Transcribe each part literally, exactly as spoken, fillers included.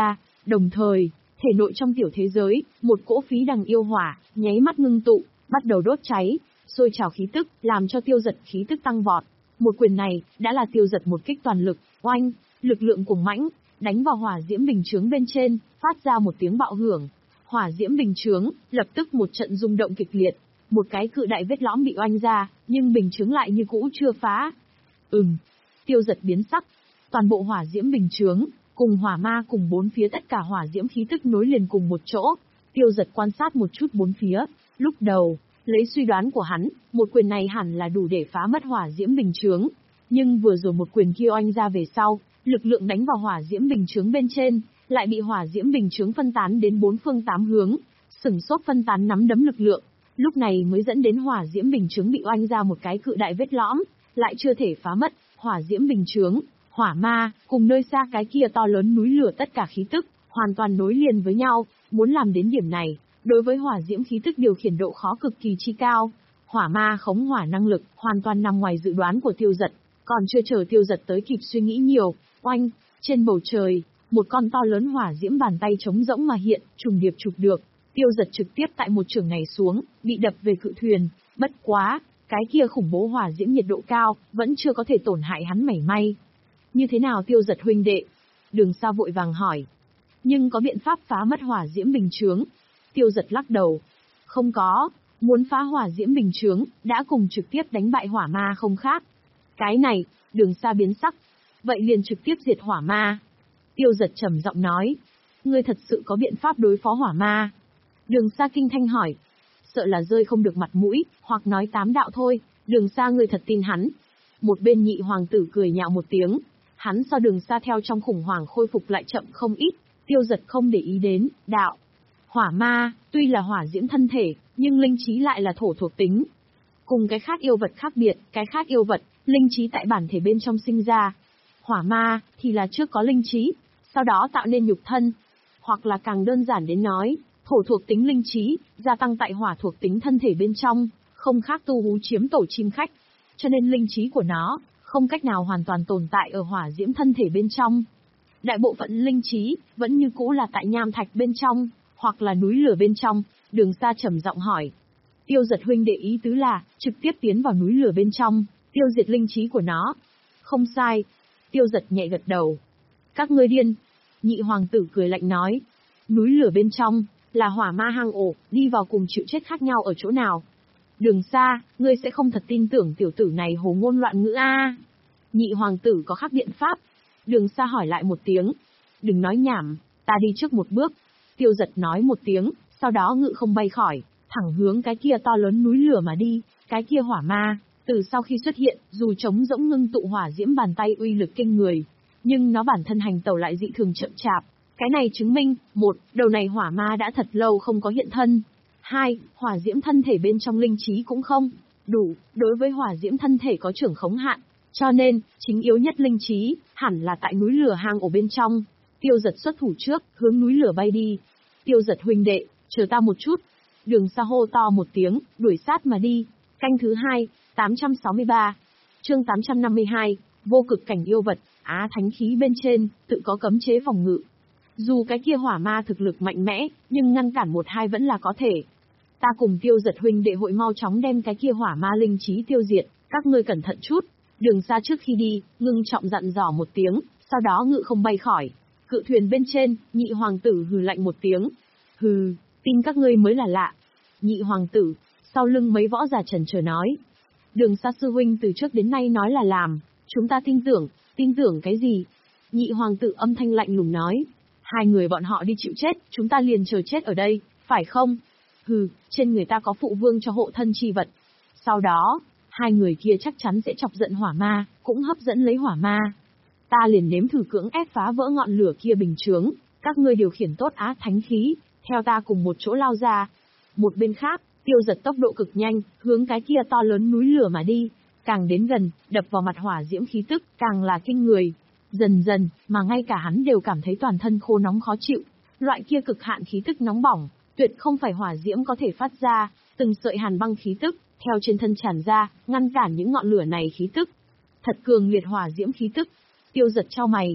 ra, đồng thời, thể nội trong tiểu thế giới, một cỗ phí đằng yêu hỏa, nháy mắt ngưng tụ, bắt đầu đốt cháy, sôi trào khí tức, làm cho Tiêu Dật khí tức tăng vọt. Một quyền này, đã là Tiêu Dật một kích toàn lực, oanh, lực lượng cuồng mãnh, đánh vào hỏa diễm bình chướng bên trên, phát ra một tiếng bạo hưởng. Hỏa diễm bình chướng, lập tức một trận rung động kịch liệt, một cái cự đại vết lõm bị oanh ra, nhưng bình chướng lại như cũ chưa phá. Ừm, Tiêu Dật biến sắc, toàn bộ hỏa diễm bình chướng, cùng hỏa ma cùng bốn phía tất cả hỏa diễm khí tức nối liền cùng một chỗ. Tiêu Dật quan sát một chút bốn phía, lúc đầu, lấy suy đoán của hắn, một quyền này hẳn là đủ để phá mất hỏa diễm bình chướng, nhưng vừa rồi một quyền kia oanh ra về sau, lực lượng đánh vào hỏa diễm bình chướng bên trên, lại bị hỏa diễm bình chướng phân tán đến bốn phương tám hướng, sừng sốt phân tán nắm đấm lực lượng, lúc này mới dẫn đến hỏa diễm bình chướng bị oanh ra một cái cự đại vết lõm, lại chưa thể phá mất. Hỏa diễm bình chướng, hỏa ma, cùng nơi xa cái kia to lớn núi lửa tất cả khí tức, hoàn toàn nối liền với nhau, muốn làm đến điểm này, đối với hỏa diễm khí tức điều khiển độ khó cực kỳ chi cao. Hỏa ma khống hỏa năng lực, hoàn toàn nằm ngoài dự đoán của Tiêu Dật, còn chưa chờ Tiêu Dật tới kịp suy nghĩ nhiều, oanh, trên bầu trời, một con to lớn hỏa diễm bàn tay trống rỗng mà hiện, trùng điệp chụp được. Tiêu Dật trực tiếp tại một chưởng này xuống, bị đập về cự thuyền, bất quá, cái kia khủng bố hỏa diễm nhiệt độ cao, vẫn chưa có thể tổn hại hắn mảy may. Như thế nào Tiêu Dật huynh đệ? Đường Sa vội vàng hỏi. Nhưng có biện pháp phá mất hỏa diễm bình chướng? Tiêu Dật lắc đầu. Không có, muốn phá hỏa diễm bình chướng, đã cùng trực tiếp đánh bại hỏa ma không khác. Cái này, Đường Sa biến sắc. Vậy liền trực tiếp diệt hỏa ma. Tiêu Dật trầm giọng nói. Ngươi thật sự có biện pháp đối phó hỏa ma? Đường Sa kinh thanh hỏi. Sợ là rơi không được mặt mũi, hoặc nói tám đạo thôi, Đường Sa ngươi thật tin hắn. Một bên nhị hoàng tử cười nhạo một tiếng. Hắn so Đường Sa theo trong khủng hoảng khôi phục lại chậm không ít, Tiêu Dật không để ý đến, đạo. Hỏa ma, tuy là hỏa diễm thân thể, nhưng linh trí lại là thổ thuộc tính. Cùng cái khác yêu vật khác biệt, cái khác yêu vật, linh trí tại bản thể bên trong sinh ra. Hỏa ma, thì là trước có linh trí, sau đó tạo nên nhục thân. Hoặc là càng đơn giản đến nói, thổ thuộc tính linh trí, gia tăng tại hỏa thuộc tính thân thể bên trong, không khác tu hú chiếm tổ chim khách. Cho nên linh trí của nó, không cách nào hoàn toàn tồn tại ở hỏa diễm thân thể bên trong. Đại bộ phận linh trí, vẫn như cũ là tại nham thạch bên trong, hoặc là núi lửa bên trong. Đường Sa trầm giọng hỏi. Tiêu Dật huynh đệ ý tứ là, trực tiếp tiến vào núi lửa bên trong, tiêu diệt linh trí của nó. Không sai. Tiêu Dật nhẹ gật đầu. Các ngươi điên. Nhị hoàng tử cười lạnh nói. Núi lửa bên trong, là hỏa ma hang ổ, đi vào cùng chịu chết khác nhau ở chỗ nào? Đường Sa, ngươi sẽ không thật tin tưởng tiểu tử này hồ ngôn loạn ngữ a? Nhị hoàng tử có khác biện pháp. Đường Sa hỏi lại một tiếng. Đừng nói nhảm, ta đi trước một bước. Tiêu Dật nói một tiếng, sau đó ngự không bay khỏi, thẳng hướng cái kia to lớn núi lửa mà đi. Cái kia hỏa ma, từ sau khi xuất hiện, dù trống rỗng ngưng tụ hỏa diễm bàn tay uy lực kinh người, nhưng nó bản thân hành tẩu lại dị thường chậm chạp. Cái này chứng minh, một, đầu này hỏa ma đã thật lâu không có hiện thân. Hai, hỏa diễm thân thể bên trong linh trí cũng không đủ, đối với hỏa diễm thân thể có trưởng khống hạn. Cho nên, chính yếu nhất linh trí, hẳn là tại núi lửa hang ổ bên trong. Tiêu Dật xuất thủ trước, hướng núi lửa bay đi. Tiêu Dật huynh đệ, chờ ta một chút. Đường Sa hô to một tiếng, đuổi sát mà đi. Canh thứ hai, tám trăm sáu mươi ba. Chương tám trăm năm mươi hai, vô cực cảnh yêu vật, á thánh khí bên trên, tự có cấm chế phòng ngự. Dù cái kia hỏa ma thực lực mạnh mẽ, nhưng ngăn cản một hai vẫn là có thể. Ta cùng Tiêu Dật huynh đệ hội mau chóng đem cái kia hỏa ma linh trí tiêu diệt, các ngươi cẩn thận chút. Đường Sa trước khi đi, ngưng trọng dặn dò một tiếng, sau đó ngự không bay khỏi. Cự thuyền bên trên, nhị hoàng tử hừ lạnh một tiếng. Hừ, tin các ngươi mới là lạ. Nhị hoàng tử, sau lưng mấy võ giả trần chờ nói. Đường Sa sư huynh từ trước đến nay nói là làm, chúng ta tin tưởng, tin tưởng cái gì? Nhị hoàng tử âm thanh lạnh lùng nói. Hai người bọn họ đi chịu chết, chúng ta liền chờ chết ở đây, phải không? Hừ, trên người ta có phụ vương cho hộ thân chi vật. Sau đó, hai người kia chắc chắn sẽ chọc giận hỏa ma, cũng hấp dẫn lấy hỏa ma. Ta liền nếm thử cưỡng ép phá vỡ ngọn lửa kia bình chướng, các ngươi điều khiển tốt á thánh khí, theo ta cùng một chỗ lao ra. Một bên khác, Tiêu Dật tốc độ cực nhanh, hướng cái kia to lớn núi lửa mà đi, càng đến gần, đập vào mặt hỏa diễm khí tức, càng là kinh người. Dần dần, mà ngay cả hắn đều cảm thấy toàn thân khô nóng khó chịu, loại kia cực hạn khí tức nóng bỏng, tuyệt không phải hỏa diễm có thể phát ra, từng sợi hàn băng khí tức, theo trên thân tràn ra, ngăn cản những ngọn lửa này khí tức. Thật cường liệt hỏa diễm khí tức. Tiêu Dật chau mày,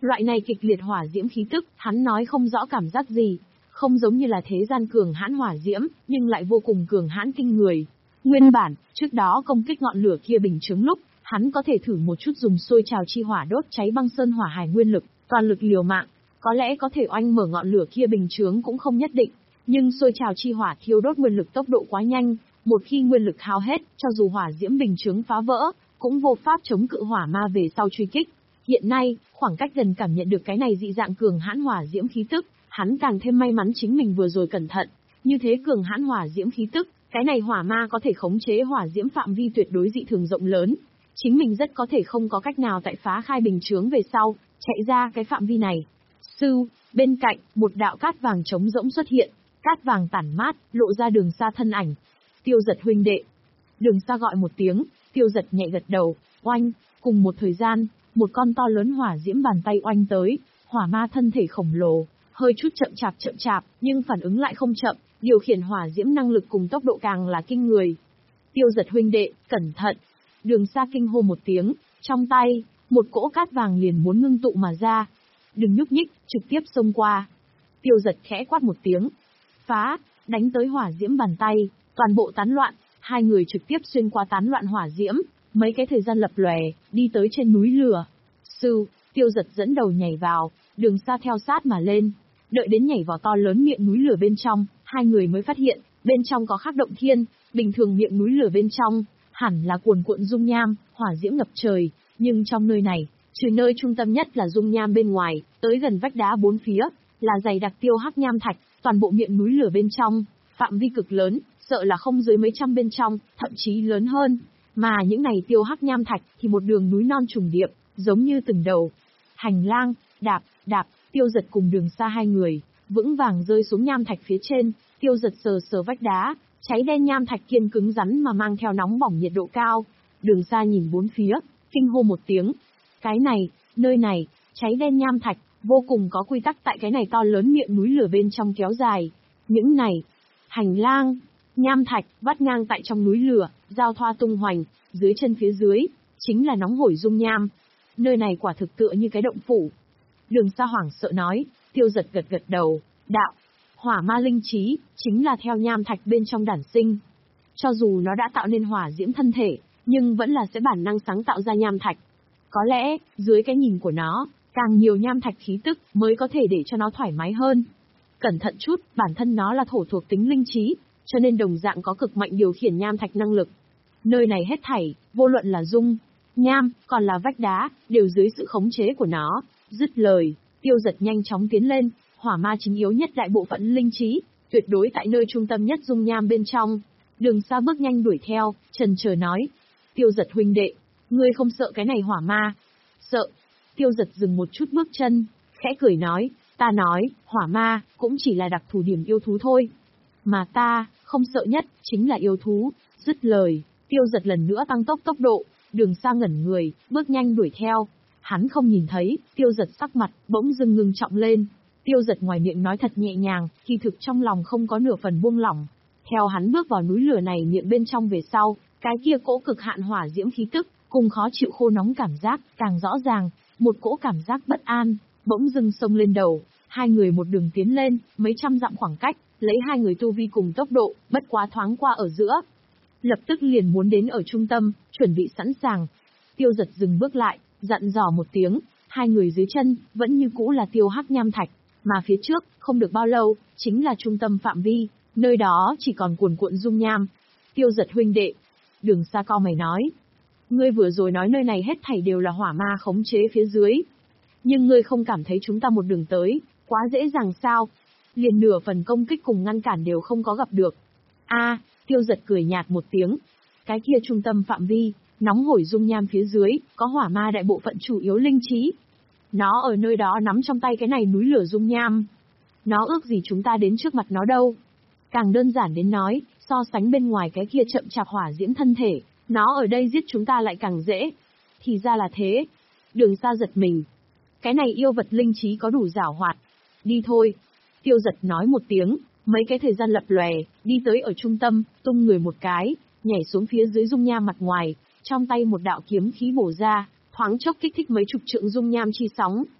Loại này kịch liệt hỏa diễm khí tức, hắn nói không rõ cảm giác gì, không giống như là thế gian cường hãn hỏa diễm, nhưng lại vô cùng cường hãn kinh người. Nguyên bản, trước đó công kích ngọn lửa kia bình chứng lúc, hắn có thể thử một chút dùng sôi trào chi hỏa đốt cháy băng sơn hỏa hải nguyên lực, toàn lực liều mạng, có lẽ có thể oanh mở ngọn lửa kia bình chướng cũng không nhất định, nhưng sôi trào chi hỏa thiêu đốt nguyên lực tốc độ quá nhanh, một khi nguyên lực hao hết, cho dù hỏa diễm bình chướng phá vỡ, cũng vô pháp chống cự hỏa ma về sau truy kích. Hiện nay, khoảng cách gần cảm nhận được cái này dị dạng cường hãn hỏa diễm khí tức, hắn càng thêm may mắn chính mình vừa rồi cẩn thận, như thế cường hãn hỏa diễm khí tức, cái này hỏa ma có thể khống chế hỏa diễm phạm vi tuyệt đối dị thường rộng lớn. Chính mình rất có thể không có cách nào tại phá khai bình chướng về sau, chạy ra cái phạm vi này. Sư, bên cạnh, một đạo cát vàng trống rỗng xuất hiện, cát vàng tản mát, lộ ra Đường Sa thân ảnh. Tiêu Giật huynh đệ. Đường Sa gọi một tiếng, Tiêu Giật nhẹ gật đầu, oanh, cùng một thời gian, một con to lớn hỏa diễm bàn tay oanh tới, hỏa ma thân thể khổng lồ, hơi chút chậm chạp chậm chạp, nhưng phản ứng lại không chậm, điều khiển hỏa diễm năng lực cùng tốc độ càng là kinh người. Tiêu Giật huynh đệ, cẩn thận. Đường Sa kinh hô một tiếng, trong tay, một cỗ cát vàng liền muốn ngưng tụ mà ra. Đừng nhúc nhích, trực tiếp xông qua. Tiêu Giật khẽ quát một tiếng. Phá, đánh tới hỏa diễm bàn tay, toàn bộ tán loạn, hai người trực tiếp xuyên qua tán loạn hỏa diễm, mấy cái thời gian lập lòe, đi tới trên núi lửa. Sư, Tiêu Giật dẫn đầu nhảy vào, Đường Sa theo sát mà lên. Đợi đến nhảy vào to lớn miệng núi lửa bên trong, hai người mới phát hiện, bên trong có khắc động thiên, bình thường miệng núi lửa bên trong, hẳn là cuồn cuộn dung nham, hỏa diễm ngập trời, nhưng trong nơi này, trừ nơi trung tâm nhất là dung nham bên ngoài, tới gần vách đá bốn phía, là dày đặc tiêu hắc nham thạch, toàn bộ miệng núi lửa bên trong, phạm vi cực lớn, sợ là không dưới mấy trăm bên trong, thậm chí lớn hơn. Mà những này tiêu hắc nham thạch thì một đường núi non trùng điệp, giống như từng đầu. Hành lang, đạp, đạp, Tiêu Giật cùng Đường Sa hai người, vững vàng rơi xuống nham thạch phía trên, Tiêu Giật sờ sờ vách đá, cháy đen nham thạch kiên cứng rắn mà mang theo nóng bỏng nhiệt độ cao. Đường Sa nhìn bốn phía, kinh hô một tiếng. Cái này, nơi này, cháy đen nham thạch, vô cùng có quy tắc tại cái này to lớn miệng núi lửa bên trong kéo dài. Những này, hành lang, nham thạch, vắt ngang tại trong núi lửa, giao thoa tung hoành, dưới chân phía dưới, chính là nóng hổi dung nham. Nơi này quả thực tựa như cái động phủ. Đường Sa hoảng sợ nói, Tiêu Giật gật gật đầu, đạo, hỏa ma linh trí, chính là theo nham thạch bên trong đản sinh. Cho dù nó đã tạo nên hỏa diễm thân thể, nhưng vẫn là sẽ bản năng sáng tạo ra nham thạch. Có lẽ, dưới cái nhìn của nó, càng nhiều nham thạch khí tức mới có thể để cho nó thoải mái hơn. Cẩn thận chút, bản thân nó là thổ thuộc tính linh trí, cho nên đồng dạng có cực mạnh điều khiển nham thạch năng lực. Nơi này hết thảy, vô luận là dung, nham, còn là vách đá, đều dưới sự khống chế của nó. Dứt lời, Tiêu Giật nhanh chóng tiến lên, hỏa ma chính yếu nhất đại bộ phận linh trí, tuyệt đối tại nơi trung tâm nhất dung nham bên trong. Đường Sa bước nhanh đuổi theo, chần chờ nói, Tiêu Giật huynh đệ, ngươi không sợ cái này hỏa ma? Sợ. Tiêu Giật dừng một chút bước chân, khẽ cười nói, ta nói, hỏa ma, cũng chỉ là đặc thù điểm yêu thú thôi. Mà ta, không sợ nhất, chính là yêu thú. Dứt lời, Tiêu Giật lần nữa tăng tốc tốc độ, Đường Sa ngẩn người, bước nhanh đuổi theo. Hắn không nhìn thấy, Tiêu Giật sắc mặt, bỗng dưng ngưng trọng lên. Tiêu Giật ngoài miệng nói thật nhẹ nhàng, kỳ thực trong lòng không có nửa phần buông lỏng. Theo hắn bước vào núi lửa này miệng bên trong về sau, cái kia cỗ cực hạn hỏa diễm khí tức, cùng khó chịu khô nóng cảm giác, càng rõ ràng, một cỗ cảm giác bất an, bỗng dưng xông lên đầu. Hai người một đường tiến lên, mấy trăm dặm khoảng cách, lấy hai người tu vi cùng tốc độ, bất quá thoáng qua ở giữa. Lập tức liền muốn đến ở trung tâm, chuẩn bị sẵn sàng. Tiêu Giật dừng bước lại, dặn dò một tiếng, hai người dưới chân, vẫn như cũ là tiêu hắc nham thạch, mà phía trước, không được bao lâu, chính là trung tâm phạm vi, nơi đó chỉ còn cuồn cuộn dung nham. Tiêu Giật huynh đệ, Đường Sa co mày nói, ngươi vừa rồi nói nơi này hết thảy đều là hỏa ma khống chế phía dưới. Nhưng ngươi không cảm thấy chúng ta một đường tới, quá dễ dàng sao? Liền nửa phần công kích cùng ngăn cản đều không có gặp được. A, Tiêu Giật cười nhạt một tiếng. Cái kia trung tâm phạm vi, nóng hổi dung nham phía dưới, có hỏa ma đại bộ phận chủ yếu linh trí. Nó ở nơi đó nắm trong tay cái này núi lửa dung nham. Nó ước gì chúng ta đến trước mặt nó đâu. Càng đơn giản đến nói, so sánh bên ngoài cái kia chậm chạp hỏa diễm thân thể, nó ở đây giết chúng ta lại càng dễ. Thì ra là thế. Đường Sa giật mình. Cái này yêu vật linh trí có đủ giảo hoạt. Đi thôi. Tiêu Giật nói một tiếng, mấy cái thời gian lập lòe, đi tới ở trung tâm, tung người một cái, nhảy xuống phía dưới dung nham mặt ngoài, trong tay một đạo kiếm khí bổ ra, thoáng chốc kích thích mấy chục trượng dung nham chi sóng.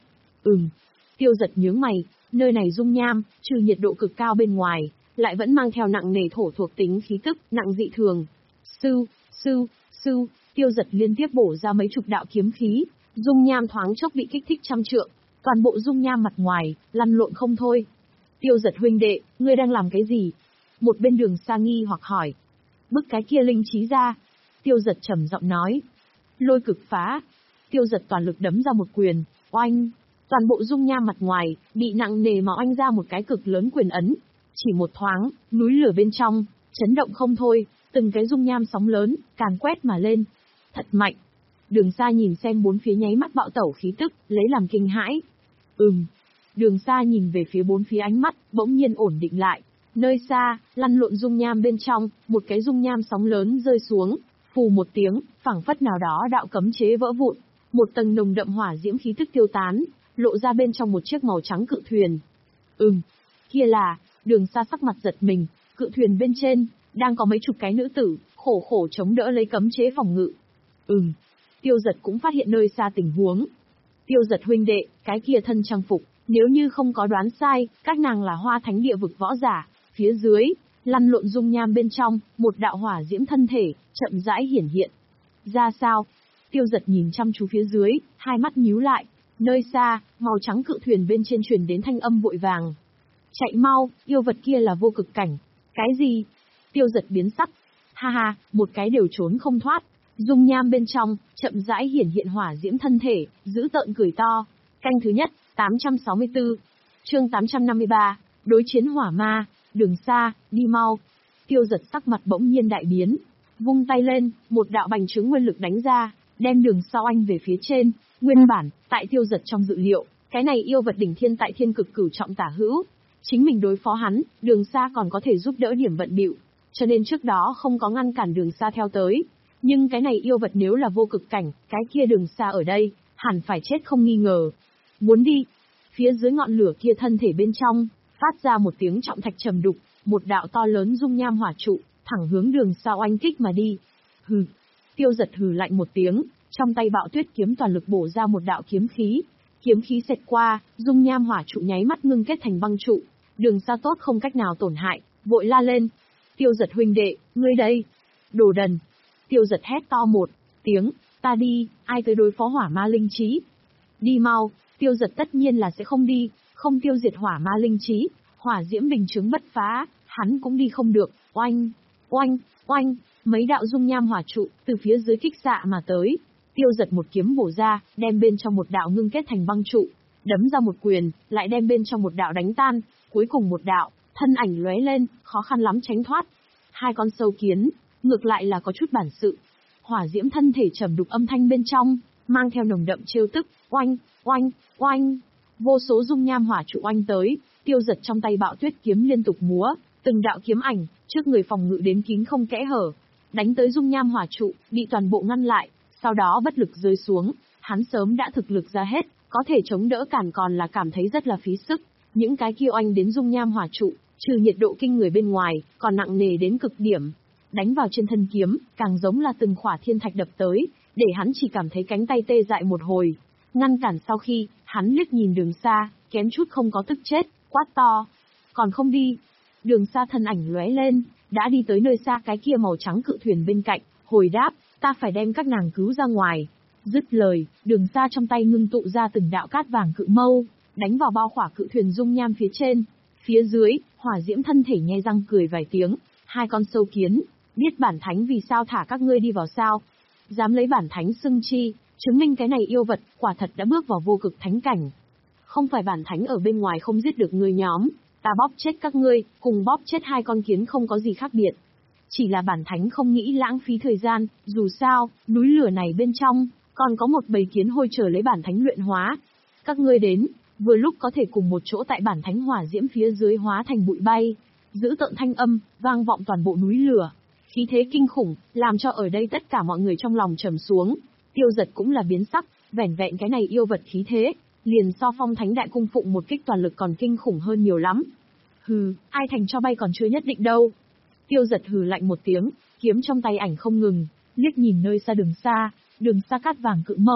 Ừm. Tiêu Giật nhướng mày, nơi này dung nham, trừ nhiệt độ cực cao bên ngoài, lại vẫn mang theo nặng nề thổ thuộc tính khí tức, nặng dị thường. Sư, sư, sư, Tiêu Giật liên tiếp bổ ra mấy chục đạo kiếm khí, dung nham thoáng chốc bị kích thích trăm trượng, toàn bộ dung nham mặt ngoài, lăn lộn không thôi. Tiêu Giật huynh đệ, ngươi đang làm cái gì? Một bên Đường Sa nghi hoặc hỏi. Bức cái kia linh trí ra. Tiêu Giật trầm giọng nói. Lôi cực phá. Tiêu Giật toàn lực đấm ra một quyền, oanh. Toàn bộ dung nham mặt ngoài, bị nặng nề mà oanh ra một cái cực lớn quyền ấn. Chỉ một thoáng, núi lửa bên trong, chấn động không thôi, từng cái dung nham sóng lớn, càn quét mà lên. Thật mạnh. Đường Sa nhìn xem bốn phía nháy mắt bạo tẩu khí tức, lấy làm kinh hãi. Ừm. Đường Sa nhìn về phía bốn phía, ánh mắt, bỗng nhiên ổn định lại. Nơi xa, lăn lộn dung nham bên trong, một cái dung nham sóng lớn rơi xuống, phù một tiếng, phảng phất nào đó đạo cấm chế vỡ vụn. Một tầng nồng đậm hỏa diễm khí tức tiêu tán, lộ ra bên trong một chiếc màu trắng cự thuyền. Ừm, kia là, Đường Sa sắc mặt giật mình, cự thuyền bên trên, đang có mấy chục cái nữ tử, khổ khổ chống đỡ lấy cấm chế phòng ngự. Ừm, Tiêu Giật cũng phát hiện nơi xa tình huống. Tiêu Giật huynh đệ, cái kia thân trang phục, nếu như không có đoán sai, các nàng là Hoa Thánh địa vực võ giả, phía dưới, lăn lộn dung nham bên trong, một đạo hỏa diễm thân thể, chậm rãi hiển hiện. Ra sao? Tiêu Giật nhìn chăm chú phía dưới, hai mắt nhíu lại, nơi xa, màu trắng cự thuyền bên trên truyền đến thanh âm vội vàng. Chạy mau, yêu vật kia là vô cực cảnh. Cái gì? Tiêu Giật biến sắc. Ha ha, một cái đều trốn không thoát. Dung nham bên trong, chậm rãi hiển hiện hỏa diễm thân thể, giữ tợn cười to. Canh thứ nhất, tám trăm sáu mươi tư. Chương tám trăm năm mươi ba, đối chiến hỏa ma, Đường Sa, đi mau. Tiêu Giật sắc mặt bỗng nhiên đại biến. Vung tay lên, một đạo bành trướng nguyên lực đánh ra, đem Đường Sa oanh về phía trên. Nguyên bản, tại Tiêu Giật trong dự liệu, cái này yêu vật đỉnh thiên tại thiên cực cửu trọng tả hữu. Chính mình đối phó hắn, Đường Sa còn có thể giúp đỡ điểm vận bịu, cho nên trước đó không có ngăn cản Đường Sa theo tới. Nhưng cái này yêu vật nếu là vô cực cảnh, cái kia Đường Sa ở đây, hẳn phải chết không nghi ngờ. Muốn đi. Phía dưới ngọn lửa kia thân thể bên trong, phát ra một tiếng trọng thạch trầm đục, một đạo to lớn dung nham hỏa trụ, thẳng hướng Đường Sa oanh kích mà đi. Hừ. Tiêu Giật hừ lạnh một tiếng, trong tay Bạo Tuyết kiếm toàn lực bổ ra một đạo kiếm khí. Kiếm khí xẹt qua, dung nham hỏa trụ nháy mắt ngưng kết thành băng trụ. Đường Sa tốt không cách nào tổn hại, vội la lên. Tiêu Giật huynh đệ, ngươi đây. Đồ đần. Tiêu Giật hét to một tiếng, ta đi, ai tới đối phó hỏa ma linh trí. Đi mau. Tiêu Giật tất nhiên là sẽ không đi, không tiêu diệt hỏa ma linh trí, hỏa diễm bình chứng bất phá, hắn cũng đi không được. Oanh, oanh, oanh, mấy đạo dung nham hỏa trụ từ phía dưới kích xạ mà tới. Tiêu Giật một kiếm bổ ra, đem bên trong một đạo ngưng kết thành băng trụ, đấm ra một quyền, lại đem bên trong một đạo đánh tan, cuối cùng một đạo, thân ảnh lóe lên, khó khăn lắm tránh thoát. Hai con sâu kiến, ngược lại là có chút bản sự. Hỏa diễm thân thể trầm đục âm thanh bên trong, mang theo nồng đậm trêu tức, oanh, oanh, oanh. Vô số dung nham hỏa trụ oanh tới, Tiêu Giật trong tay Bạo Tuyết kiếm liên tục múa, từng đạo kiếm ảnh, trước người phòng ngự đến kín không kẽ hở, đánh tới dung nham hỏa trụ, bị toàn bộ ngăn lại, sau đó bất lực rơi xuống, hắn sớm đã thực lực ra hết, có thể chống đỡ cản còn là cảm thấy rất là phí sức. Những cái kia oanh đến dung nham hỏa trụ, trừ nhiệt độ kinh người bên ngoài, còn nặng nề đến cực điểm. Đánh vào trên thân kiếm, càng giống là từng khỏa thiên thạch đập tới, để hắn chỉ cảm thấy cánh tay tê dại một hồi. Ngăn cản sau khi, hắn liếc nhìn Đường Sa, kém chút không có tức chết, quát to. Còn không đi. Đường Sa thân ảnh lóe lên, đã đi tới nơi xa cái kia màu trắng cự thuyền bên cạnh, hồi đáp, ta phải đem các nàng cứu ra ngoài. Dứt lời, Đường Sa trong tay ngưng tụ ra từng đạo cát vàng cự mâu, đánh vào bao khỏa cự thuyền dung nham phía trên. Phía dưới, hỏa diễm thân thể nhe răng cười vài tiếng, hai con sâu kiến, biết bản thánh vì sao thả các ngươi đi vào sao? Dám lấy bản thánh xưng chi, chứng minh cái này yêu vật, quả thật đã bước vào vô cực thánh cảnh. Không phải bản thánh ở bên ngoài không giết được ngươi nhóm, ta bóp chết các ngươi, cùng bóp chết hai con kiến không có gì khác biệt. Chỉ là bản thánh không nghĩ lãng phí thời gian, dù sao, núi lửa này bên trong, còn có một bầy kiến hôi chờ lấy bản thánh luyện hóa. Các ngươi đến, vừa lúc có thể cùng một chỗ tại bản thánh hỏa diễm phía dưới hóa thành bụi bay, giữ tợn thanh âm, vang vọng toàn bộ núi lửa. Khí thế kinh khủng, làm cho ở đây tất cả mọi người trong lòng trầm xuống. Tiêu Giật cũng là biến sắc, vẻn vẹn cái này yêu vật khí thế, liền so Phong Thánh Đại Cung Phụng một kích toàn lực còn kinh khủng hơn nhiều lắm. Hừ, ai thành cho bay còn chưa nhất định đâu. Tiêu Giật hừ lạnh một tiếng, kiếm trong tay ảnh không ngừng, liếc nhìn nơi xa Đường Sa, Đường Sa cát vàng cự mâu,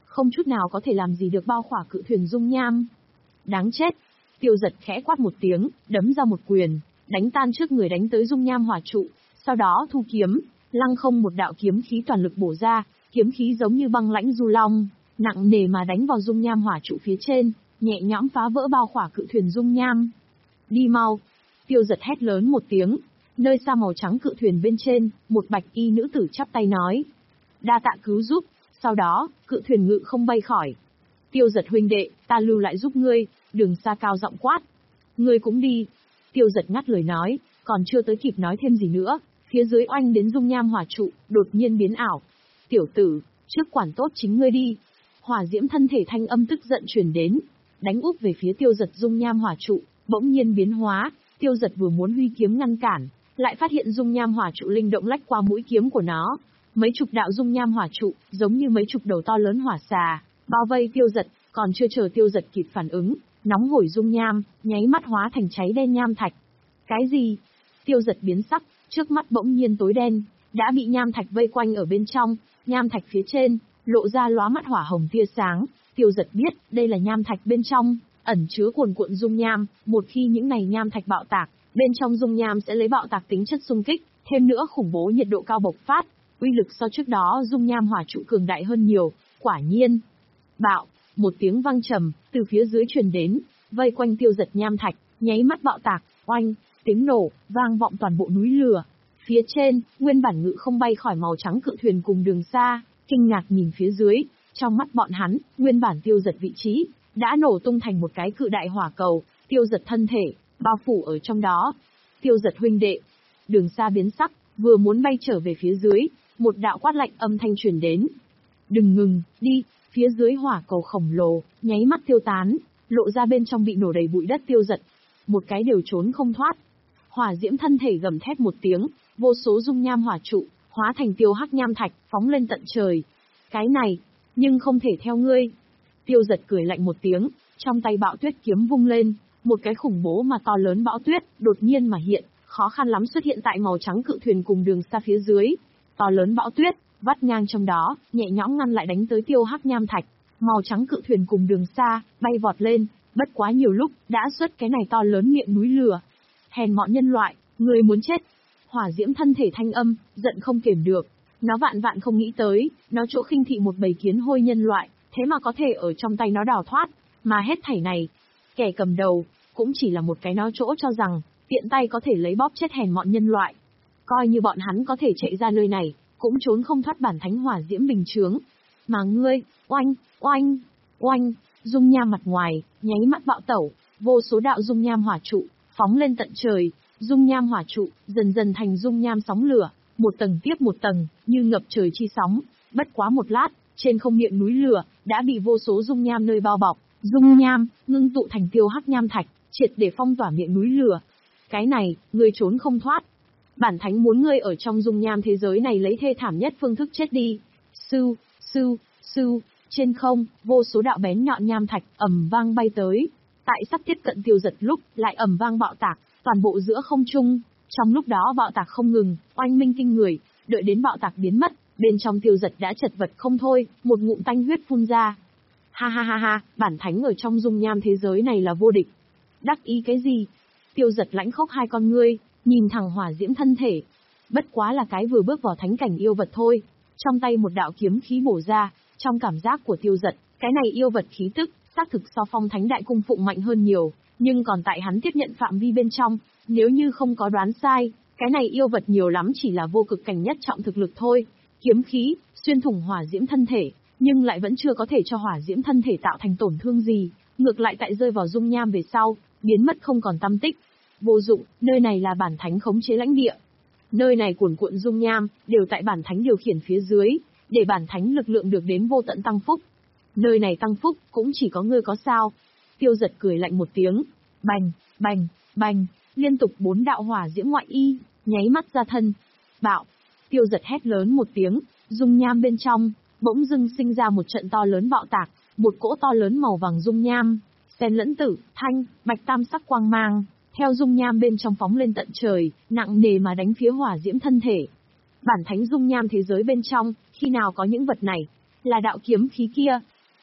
không chút nào có thể làm gì được bao khỏa cự thuyền dung nham. Đáng chết! Tiêu Dật khẽ quát một tiếng, đấm ra một quyền, đánh tan trước người đánh tới dung nham hỏa trụ, sau đó thu kiếm, lăng không một đạo kiếm khí toàn lực bổ ra, kiếm khí giống như băng lãnh du long, nặng nề mà đánh vào dung nham hỏa trụ phía trên, nhẹ nhõm phá vỡ bao khỏa cự thuyền dung nham. Đi mau! Tiêu Dật hét lớn một tiếng, nơi xa màu trắng cự thuyền bên trên, một bạch y nữ tử chắp tay nói. Đa tạ cứu giúp, sau đó, cự thuyền ngự không bay khỏi. Tiêu Dật huynh đệ, ta lưu lại giúp ngươi, Đường Sa cao giọng quát. Ngươi cũng đi. Tiêu Dật ngắt lời nói, còn chưa tới kịp nói thêm gì nữa, phía dưới oanh đến dung nham hỏa trụ, đột nhiên biến ảo. Tiểu tử, trước quản tốt chính ngươi đi. Hỏa diễm thân thể thanh âm tức giận truyền đến, đánh úp về phía Tiêu Dật dung nham hỏa trụ, bỗng nhiên biến hóa, Tiêu Dật vừa muốn huy kiếm ngăn cản, lại phát hiện dung nham hỏa trụ linh động lách qua mũi kiếm của nó. Mấy chục đạo dung nham hỏa trụ, giống như mấy chục đầu to lớn hỏa xà, bao vây Tiêu Dật, còn chưa chờ Tiêu Dật kịp phản ứng, nóng hổi dung nham, nháy mắt hóa thành cháy đen nham thạch. Cái gì? Tiêu Dật biến sắc, trước mắt bỗng nhiên tối đen, đã bị nham thạch vây quanh ở bên trong, nham thạch phía trên, lộ ra lóa mắt hỏa hồng tia sáng. Tiêu Dật biết, đây là nham thạch bên trong, ẩn chứa cuồn cuộn dung nham, một khi những này nham thạch bạo tạc, bên trong dung nham sẽ lấy bạo tạc tính chất xung kích, thêm nữa khủng bố nhiệt độ cao bộc phát, uy lực so trước đó dung nham hỏa trụ cường đại hơn nhiều. Quả nhiên, bạo, một tiếng vang trầm từ phía dưới truyền đến, vây quanh Tiêu Dật nham thạch, nháy mắt bạo tạc, oanh, tiếng nổ vang vọng toàn bộ núi lửa. Phía trên, nguyên bản ngự không bay khỏi màu trắng cự thuyền cùng Đường Sa, kinh ngạc nhìn phía dưới, trong mắt bọn hắn, nguyên bản Tiêu Dật vị trí đã nổ tung thành một cái cự đại hỏa cầu, Tiêu Dật thân thể bao phủ ở trong đó. Tiêu Dật huynh đệ, Đường Sa biến sắc, vừa muốn bay trở về phía dưới, một đạo quát lạnh âm thanh truyền đến. Đừng ngừng, đi! Phía dưới hỏa cầu khổng lồ, nháy mắt tiêu tán, lộ ra bên trong bị nổ đầy bụi đất Tiêu Dật. Một cái đều trốn không thoát. Hỏa diễm thân thể gầm thét một tiếng, vô số dung nham hỏa trụ, hóa thành tiêu hắc nham thạch, phóng lên tận trời. Cái này, nhưng không thể theo ngươi. Tiêu Dật cười lạnh một tiếng, trong tay bão tuyết kiếm vung lên, một cái khủng bố mà to lớn bão tuyết, đột nhiên mà hiện, khó khăn lắm xuất hiện tại màu trắng cự thuyền cùng Đường Sa phía dưới. To lớn bão tuyết, vắt ngang trong đó, nhẹ nhõm ngăn lại đánh tới tiêu hắc nham thạch. Màu trắng cự thuyền cùng Đường Sa, bay vọt lên, bất quá nhiều lúc, đã xuất cái này to lớn miệng núi lửa. Hèn mọn nhân loại, người muốn chết. Hỏa diễm thân thể thanh âm, giận không kềm được. Nó vạn vạn không nghĩ tới, nó chỗ khinh thị một bầy kiến hôi nhân loại, thế mà có thể ở trong tay nó đào thoát. Mà hết thảy này, kẻ cầm đầu, cũng chỉ là một cái nó chỗ cho rằng, tiện tay có thể lấy bóp chết hèn mọn nhân loại. Coi như bọn hắn có thể chạy ra nơi này, cũng trốn không thoát bản thánh hỏa diễm bình chướng. Mà ngươi, oanh, oanh, oanh, dung nham mặt ngoài, nháy mắt bạo tẩu, vô số đạo dung nham hỏa trụ, phóng lên tận trời, dung nham hỏa trụ, dần dần thành dung nham sóng lửa, một tầng tiếp một tầng, như ngập trời chi sóng. Bất quá một lát, trên không miệng núi lửa, đã bị vô số dung nham nơi bao bọc, dung nham, ngưng tụ thành tiêu hắc nham thạch, triệt để phong tỏa miệng núi lửa. Cái này, ngươi trốn không thoát. Bản thánh muốn ngươi ở trong dung nham thế giới này lấy thê thảm nhất phương thức chết đi. Sưu, sưu, sưu, trên không, vô số đạo bén nhọn nham thạch, ầm vang bay tới. Tại sắp tiếp cận Tiêu Dật lúc, lại ầm vang bạo tạc, toàn bộ giữa không trung. Trong lúc đó bạo tạc không ngừng, oanh minh kinh người, đợi đến bạo tạc biến mất, bên trong Tiêu Dật đã chật vật không thôi, một ngụm tanh huyết phun ra. Ha ha ha ha, bản thánh ở trong dung nham thế giới này là vô địch. Đắc ý cái gì? Tiêu Dật lãnh khốc hai con ngươi, nhìn thẳng hỏa diễm thân thể. Bất quá là cái vừa bước vào thánh cảnh yêu vật thôi. Trong tay một đạo kiếm khí bổ ra, trong cảm giác của Tiêu Dật, cái này yêu vật khí tức, xác thực so phong thánh đại cung phụng mạnh hơn nhiều, nhưng còn tại hắn tiếp nhận phạm vi bên trong, nếu như không có đoán sai, cái này yêu vật nhiều lắm chỉ là vô cực cảnh nhất trọng thực lực thôi. Kiếm khí, xuyên thủng hỏa diễm thân thể, nhưng lại vẫn chưa có thể cho hỏa diễm thân thể tạo thành tổn thương gì, ngược lại tại rơi vào dung nham về sau, biến mất không còn tăm tích. Vô dụng, nơi này là bản thánh khống chế lãnh địa. Nơi này cuồn cuộn dung nham, đều tại bản thánh điều khiển phía dưới, để bản thánh lực lượng được đến vô tận tăng phúc. Nơi này tăng phúc, cũng chỉ có ngươi có sao. Tiêu Dật cười lạnh một tiếng. Bành, bành, bành, liên tục bốn đạo hỏa diễm ngoại y, nháy mắt ra thân. Bạo, Tiêu Dật hét lớn một tiếng, dung nham bên trong, bỗng dưng sinh ra một trận to lớn bạo tạc, một cỗ to lớn màu vàng dung nham, xen lẫn tử, thanh, bạch tam sắc quang mang, theo dung nham bên trong phóng lên tận trời, nặng nề mà đánh phía hỏa diễm thân thể. Bản thánh dung nham thế giới bên trong, khi nào có những vật này, là đạo kiếm khí kia,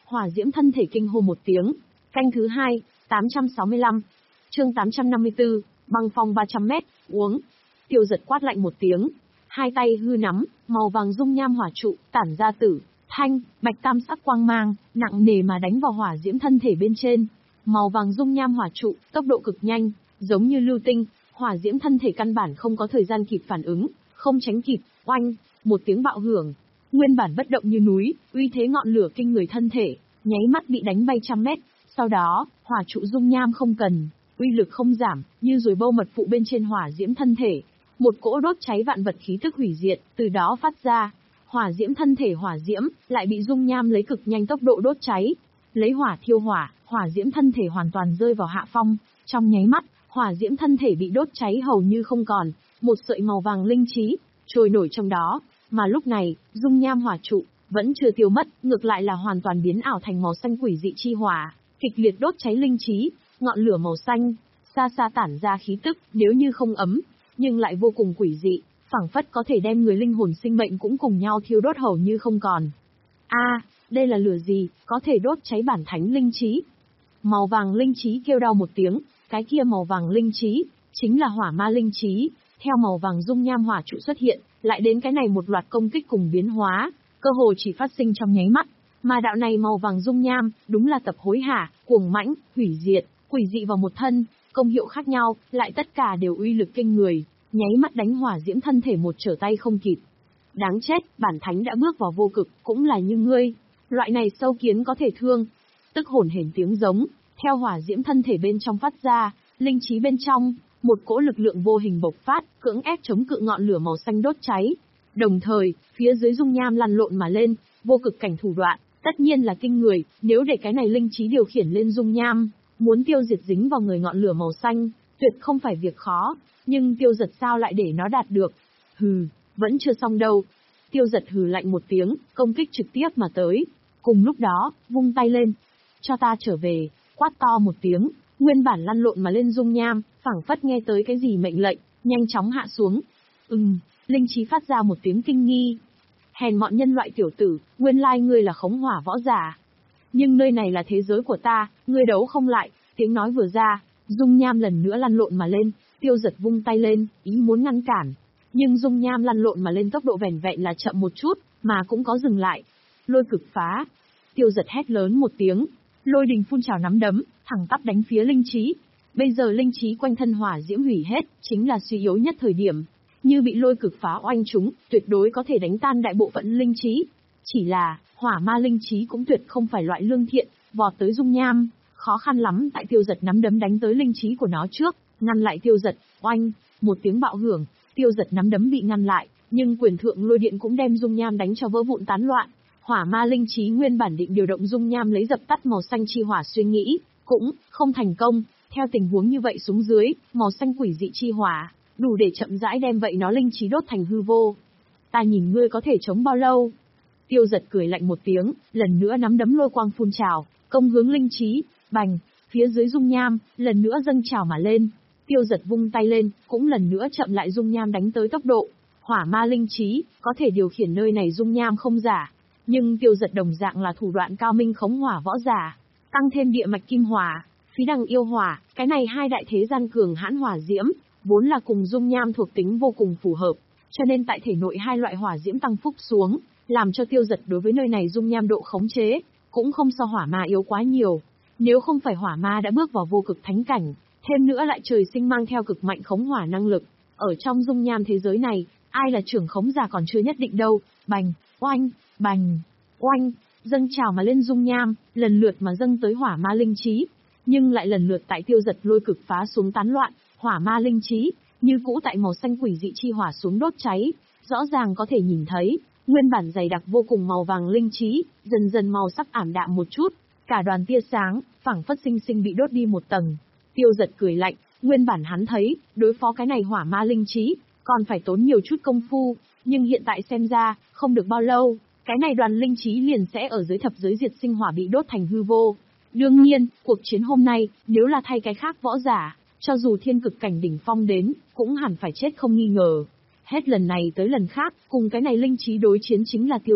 Hỏa diễm thân thể kinh hô một tiếng. Canh thứ hai, tám trăm sáu mươi lăm. Chương tám trăm năm mươi tư, băng phong ba trăm mét, uống. Tiêu Giật quát lạnh một tiếng, hai tay hư nắm, màu vàng dung nham hỏa trụ tản ra tử, thanh, bạch tam sắc quang mang, nặng nề mà đánh vào hỏa diễm thân thể bên trên. Màu vàng dung nham hỏa trụ, tốc độ cực nhanh, giống như lưu tinh, hỏa diễm thân thể căn bản không có thời gian kịp phản ứng, không tránh kịp, oanh, một tiếng bạo hưởng. Nguyên bản bất động như núi, uy thế ngọn lửa kinh người thân thể, nháy mắt bị đánh bay trăm mét. Sau đó, hỏa trụ dung nham không cần, uy lực không giảm, như rồi bâu mật phụ bên trên hỏa diễm thân thể. Một cỗ đốt cháy vạn vật khí tức hủy diệt, từ đó phát ra. Hỏa diễm thân thể hỏa diễm, lại bị dung nham lấy cực nhanh tốc độ đốt cháy. Lấy hỏa thiêu hỏa, hỏa diễm thân thể hoàn toàn rơi vào hạ phong. Trong nháy mắt, hỏa diễm thân thể bị đốt cháy hầu như không còn. Một sợi màu vàng linh trí, trôi nổi trong đó. Mà lúc này, dung nham hỏa trụ, vẫn chưa tiêu mất, ngược lại là hoàn toàn biến ảo thành màu xanh quỷ dị chi hỏa. Kịch liệt đốt cháy linh trí, ngọn lửa màu xanh, xa xa tản ra khí tức, nếu như không ấm, nhưng lại vô cùng quỷ dị, phảng phất có thể đem người linh hồn sinh mệnh cũng cùng nhau thiêu đốt hầu như không còn. A, đây là lửa gì, có thể đốt cháy bản thánh linh trí? Màu vàng linh trí kêu đau một tiếng, cái kia màu vàng linh trí, chính là hỏa ma linh trí, theo màu vàng dung nham hỏa trụ xuất hiện, lại đến cái này một loạt công kích cùng biến hóa, cơ hồ chỉ phát sinh trong nháy mắt. Mà đạo này màu vàng dung nham, đúng là tập hối hả, cuồng mãnh, hủy diệt, quỷ dị vào một thân, công hiệu khác nhau, lại tất cả đều uy lực kinh người, nháy mắt đánh hỏa diễm thân thể một trở tay không kịp. Đáng chết, bản thánh đã bước vào vô cực, cũng là như ngươi. Loại này sâu kiến có thể thương. Tức hồn hển tiếng giống, theo hỏa diễm thân thể bên trong phát ra, linh trí bên trong, một cỗ lực lượng vô hình bộc phát, cưỡng ép chống cự ngọn lửa màu xanh đốt cháy. Đồng thời, phía dưới dung nham lăn lộn mà lên, vô cực cảnh thủ đoạn, tất nhiên là kinh người, nếu để cái này linh trí điều khiển lên dung nham, muốn tiêu diệt dính vào người ngọn lửa màu xanh, tuyệt không phải việc khó, nhưng Tiêu Giật sao lại để nó đạt được? Hừ, vẫn chưa xong đâu. Tiêu Giật hừ lạnh một tiếng, công kích trực tiếp mà tới. Cùng lúc đó, vung tay lên. Cho ta trở về, quát to một tiếng, nguyên bản lăn lộn mà lên dung nham, phảng phất nghe tới cái gì mệnh lệnh, nhanh chóng hạ xuống. Ừm, linh trí phát ra một tiếng kinh nghi. Hèn mọn nhân loại tiểu tử, nguyên lai ngươi là khống hỏa võ giả. Nhưng nơi này là thế giới của ta, ngươi đấu không lại, tiếng nói vừa ra, dung nham lần nữa lăn lộn mà lên, Tiêu Giật vung tay lên, ý muốn ngăn cản. Nhưng dung nham lăn lộn mà lên tốc độ vẻn vẹn là chậm một chút, mà cũng có dừng lại. Lôi cực phá. Tiêu Giật hét lớn một tiếng, lôi đình phun trào nắm đấm, thẳng tắp đánh phía linh trí. Bây giờ linh trí quanh thân hỏa diễm hủy hết, chính là suy yếu nhất thời điểm. Như bị lôi cực phá oanh trúng, tuyệt đối có thể đánh tan đại bộ phận linh trí. Chỉ là, hỏa ma linh trí cũng tuyệt không phải loại lương thiện, vọt tới dung nham, khó khăn lắm tại Tiêu Giật nắm đấm đánh tới linh trí của nó trước, ngăn lại Tiêu Giật, oanh, một tiếng bạo hưởng, Tiêu Giật nắm đấm bị ngăn lại, nhưng quyền thượng lôi điện cũng đem dung nham đánh cho vỡ vụn tán loạn. Hỏa ma linh trí nguyên bản định điều động dung nham lấy dập tắt màu xanh chi hỏa suy nghĩ, cũng không thành công. Theo tình huống như vậy xuống dưới, màu xanh quỷ dị chi hỏa, đủ để chậm rãi đem vậy nó linh trí đốt thành hư vô. Ta nhìn ngươi có thể chống bao lâu? Tiêu Giật cười lạnh một tiếng, lần nữa nắm đấm lôi quang phun trào, công hướng linh trí, bành, phía dưới dung nham, lần nữa dâng trào mà lên. Tiêu Giật vung tay lên, cũng lần nữa chậm lại dung nham đánh tới tốc độ. Hỏa ma linh trí, có thể điều khiển nơi này dung nham không giả. Nhưng Tiêu Giật đồng dạng là thủ đoạn cao minh khống hỏa võ giả. Tăng thêm địa mạch kim hỏa, phí đằng yêu hỏa, cái này hai đại thế gian cường hãn hỏa diễm, vốn là cùng dung nham thuộc tính vô cùng phù hợp. Cho nên tại thể nội hai loại hỏa diễm tăng phúc xuống, làm cho Tiêu Giật đối với nơi này dung nham độ khống chế, cũng không so hỏa ma yếu quá nhiều. Nếu không phải hỏa ma đã bước vào vô cực thánh cảnh, thêm nữa lại trời sinh mang theo cực mạnh khống hỏa năng lực, ở trong dung nham thế giới này, ai là trưởng khống giả còn chưa nhất định đâu. Bành, oanh, bành, oanh, dâng trào mà lên dung nham, lần lượt mà dâng tới hỏa ma linh trí, nhưng lại lần lượt tại Tiêu Giật lôi cực phá xuống tán loạn, hỏa ma linh trí, như cũ tại màu xanh quỷ dị chi hỏa xuống đốt cháy, rõ ràng có thể nhìn thấy, nguyên bản dày đặc vô cùng màu vàng linh trí, dần dần màu sắc ảm đạm một chút, cả đoàn tia sáng, phảng phất sinh sinh bị đốt đi một tầng. Tiêu Giật cười lạnh, nguyên bản hắn thấy, đối phó cái này hỏa ma linh trí, còn phải tốn nhiều chút công phu, nhưng hiện tại xem ra, không được bao lâu, cái này đoàn linh trí liền sẽ ở dưới thập giới diệt sinh hỏa bị đốt thành hư vô. Đương nhiên, cuộc chiến hôm nay, nếu là thay cái khác võ giả, cho dù thiên cực cảnh đỉnh phong đến, cũng hẳn phải chết không nghi ngờ. Hết lần này tới lần khác, cùng cái này linh trí đối chiến chính là Tiêu Giật,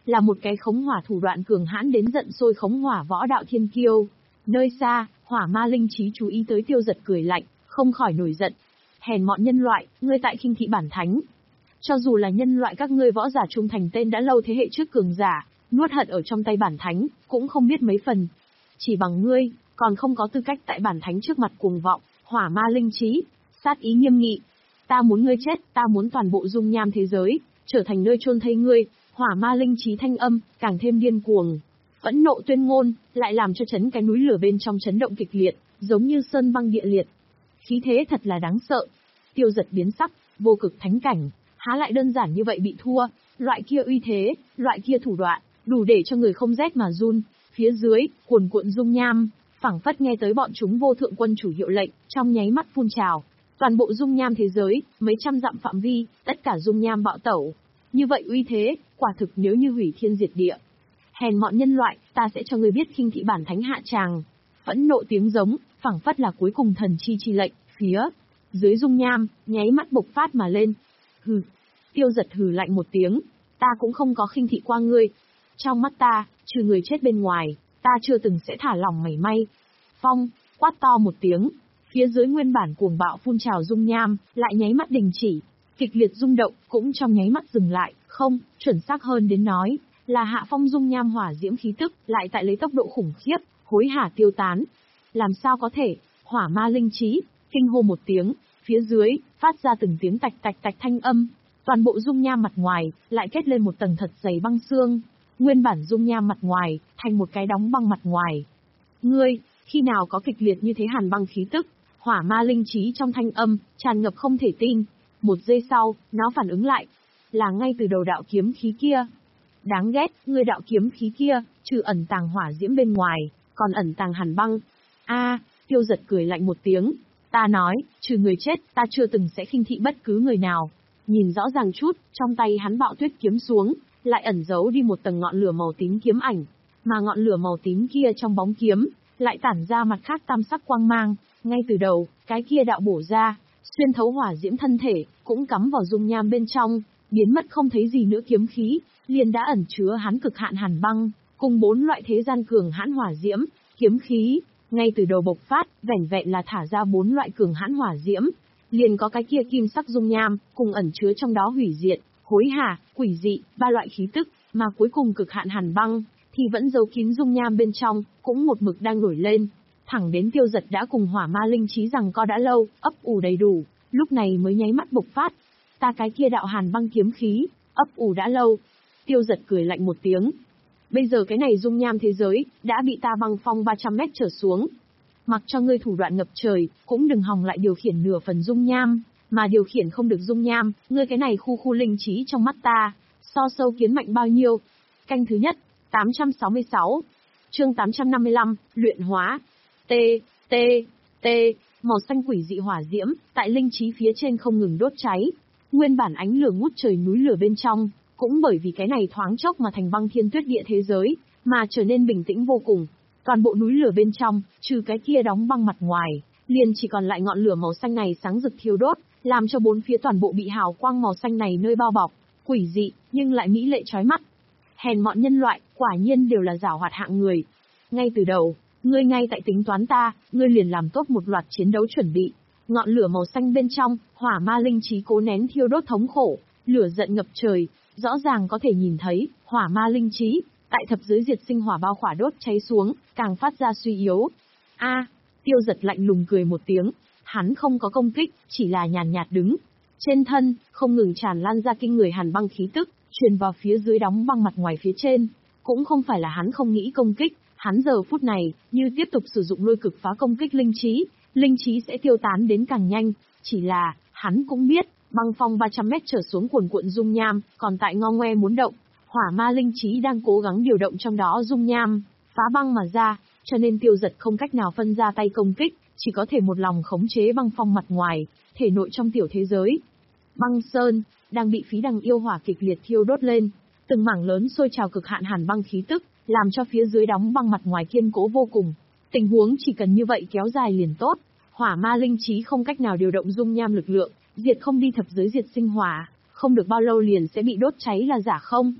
là một cái khống hỏa thủ đoạn cường hãn đến giận sôi khống hỏa võ đạo thiên kiêu. Nơi xa, Hỏa Ma linh trí chú ý tới Tiêu Dật cười lạnh, không khỏi nổi giận. Hèn mọn nhân loại, ngươi tại khinh thị bản thánh. Cho dù là nhân loại các ngươi võ giả trung thành tên đã lâu thế hệ trước cường giả, nuốt hận ở trong tay bản thánh, cũng không biết mấy phần. Chỉ bằng ngươi, còn không có tư cách tại bản thánh trước mặt cuồng vọng. Hỏa Ma linh trí, sát ý nghiêm nghị. Ta muốn ngươi chết, ta muốn toàn bộ dung nham thế giới trở thành nơi chôn thây ngươi. Hỏa Ma linh trí thanh âm càng thêm điên cuồng, phẫn nộ tuyên ngôn, lại làm cho chấn cái núi lửa bên trong chấn động kịch liệt, giống như sơn băng địa liệt. Khí thế thật là đáng sợ. Tiêu Dật biến sắc, vô cực thánh cảnh, há lại đơn giản như vậy bị thua, loại kia uy thế, loại kia thủ đoạn, đủ để cho người không rét mà run. Phía dưới, cuồn cuộn dung nham, phảng phất nghe tới bọn chúng vô thượng quân chủ hiệu lệnh, trong nháy mắt phun trào. Toàn bộ dung nham thế giới, mấy trăm dặm phạm vi, tất cả dung nham bạo tẩu. Như vậy uy thế, quả thực nếu như hủy thiên diệt địa. Hèn mọn nhân loại, ta sẽ cho ngươi biết khinh thị bản thánh hạ tràng. Phẫn nộ tiếng giống, phảng phất là cuối cùng thần chi chi lệnh, phía dưới dung nham, nháy mắt bộc phát mà lên. Hừ. Tiêu Dật hừ lạnh một tiếng, ta cũng không có khinh thị qua ngươi. Trong mắt ta, trừ người chết bên ngoài, ta chưa từng sẽ thả lòng mảy may. Phong, quát to một tiếng, phía dưới nguyên bản cuồng bạo phun trào dung nham, lại nháy mắt đình chỉ. Kịch liệt rung động, cũng trong nháy mắt dừng lại, không, chuẩn xác hơn đến nói, là hạ phong dung nham hỏa diễm khí tức, lại tại lấy tốc độ khủng khiếp, hối hả tiêu tán. Làm sao có thể? Hỏa Ma linh trí, kinh hô một tiếng, phía dưới, phát ra từng tiếng tạch tạch tạch thanh âm. Toàn bộ dung nham mặt ngoài, lại kết lên một tầng thật dày băng xương. Nguyên bản dung nham mặt ngoài, thành một cái đóng băng mặt ngoài. Ngươi, khi nào có kịch liệt như thế hàn băng khí tức? Hỏa Ma linh trí trong thanh âm, tràn ngập không thể tin. Một giây sau, nó phản ứng lại. Là ngay từ đầu đạo kiếm khí kia. Đáng ghét, ngươi đạo kiếm khí kia, trừ ẩn tàng hỏa diễm bên ngoài, còn ẩn tàng hàn băng. A, Tiêu Dật cười lạnh một tiếng. Ta nói, trừ người chết, ta chưa từng sẽ khinh thị bất cứ người nào. Nhìn rõ ràng chút, trong tay hắn bạo tuyết kiếm xuống, lại ẩn giấu đi một tầng ngọn lửa màu tím kiếm ảnh. Mà ngọn lửa màu tím kia trong bóng kiếm, lại tản ra mặt khác tam sắc quang mang. Ngay từ đầu, cái kia đạo bổ ra, xuyên thấu hỏa diễm thân thể, cũng cắm vào dung nham bên trong, biến mất không thấy gì nữa kiếm khí, liền đã ẩn chứa hắn cực hạn hàn băng, cùng bốn loại thế gian cường hãn hỏa diễm, kiếm khí. Ngay từ đầu bộc phát, vẻn vẹn là thả ra bốn loại cường hãn hỏa diễm, liền có cái kia kim sắc dung nham, cùng ẩn chứa trong đó hủy diệt, hối hả, quỷ dị, ba loại khí tức, mà cuối cùng cực hạn hàn băng, thì vẫn giấu kín dung nham bên trong, cũng một mực đang nổi lên. Thẳng đến Tiêu Dật đã cùng Hỏa Ma linh trí rằng co đã lâu, ấp ủ đầy đủ, lúc này mới nháy mắt bộc phát. Ta cái kia đạo hàn băng kiếm khí, ấp ủ đã lâu. Tiêu Dật cười lạnh một tiếng. Bây giờ cái này dung nham thế giới, đã bị ta băng phong ba trăm mét trở xuống. Mặc cho ngươi thủ đoạn ngập trời, cũng đừng hòng lại điều khiển nửa phần dung nham, mà điều khiển không được dung nham, ngươi cái này khu khu linh trí trong mắt ta, so sâu kiến mạnh bao nhiêu. Canh thứ nhất, tám trăm sáu mươi sáu, chương tám trăm năm mươi lăm, luyện hóa. T, T, T, màu xanh quỷ dị hỏa diễm, tại linh trí phía trên không ngừng đốt cháy. Nguyên bản ánh lửa ngút trời núi lửa bên trong, cũng bởi vì cái này thoáng chốc mà thành băng thiên tuyết địa thế giới, mà trở nên bình tĩnh vô cùng. Toàn bộ núi lửa bên trong, trừ cái kia đóng băng mặt ngoài, liền chỉ còn lại ngọn lửa màu xanh này sáng rực thiêu đốt, làm cho bốn phía toàn bộ bị hào quang màu xanh này nơi bao bọc, quỷ dị, nhưng lại mỹ lệ chói mắt. Hèn mọn nhân loại, quả nhiên đều là giảo hoạt hạng người. Ngay từ đầu, ngươi ngay tại tính toán ta, ngươi liền làm tốt một loạt chiến đấu chuẩn bị. Ngọn lửa màu xanh bên trong, Hỏa Ma linh trí cố nén thiêu đốt thống khổ, lửa giận ngập trời, rõ ràng có thể nhìn thấy, Hỏa Ma linh trí, tại thập giới diệt sinh hỏa bao khỏa đốt cháy xuống, càng phát ra suy yếu. A, Tiêu Dật lạnh lùng cười một tiếng, hắn không có công kích, chỉ là nhàn nhạt đứng. Trên thân, không ngừng tràn lan ra kinh người hàn băng khí tức, truyền vào phía dưới đóng băng mặt ngoài phía trên. Cũng không phải là hắn không nghĩ công kích, hắn giờ phút này, như tiếp tục sử dụng lôi cực phá công kích linh trí, linh trí sẽ tiêu tán đến càng nhanh, chỉ là, hắn cũng biết, băng phong ba trăm mét trở xuống cuồn cuộn dung nham, còn tại ngo ngoe muốn động. Hỏa Ma linh trí đang cố gắng điều động trong đó dung nham, phá băng mà ra, cho nên Tiêu Dật không cách nào phân ra tay công kích, chỉ có thể một lòng khống chế băng phong mặt ngoài, thể nội trong tiểu thế giới. Băng sơn, đang bị phí đằng yêu hỏa kịch liệt thiêu đốt lên, từng mảng lớn sôi trào cực hạn hàn băng khí tức, làm cho phía dưới đóng băng mặt ngoài kiên cố vô cùng. Tình huống chỉ cần như vậy kéo dài liền tốt, Hỏa Ma linh trí không cách nào điều động dung nham lực lượng, diệt không đi thập giới diệt sinh hỏa, không được bao lâu liền sẽ bị đốt cháy là giả không.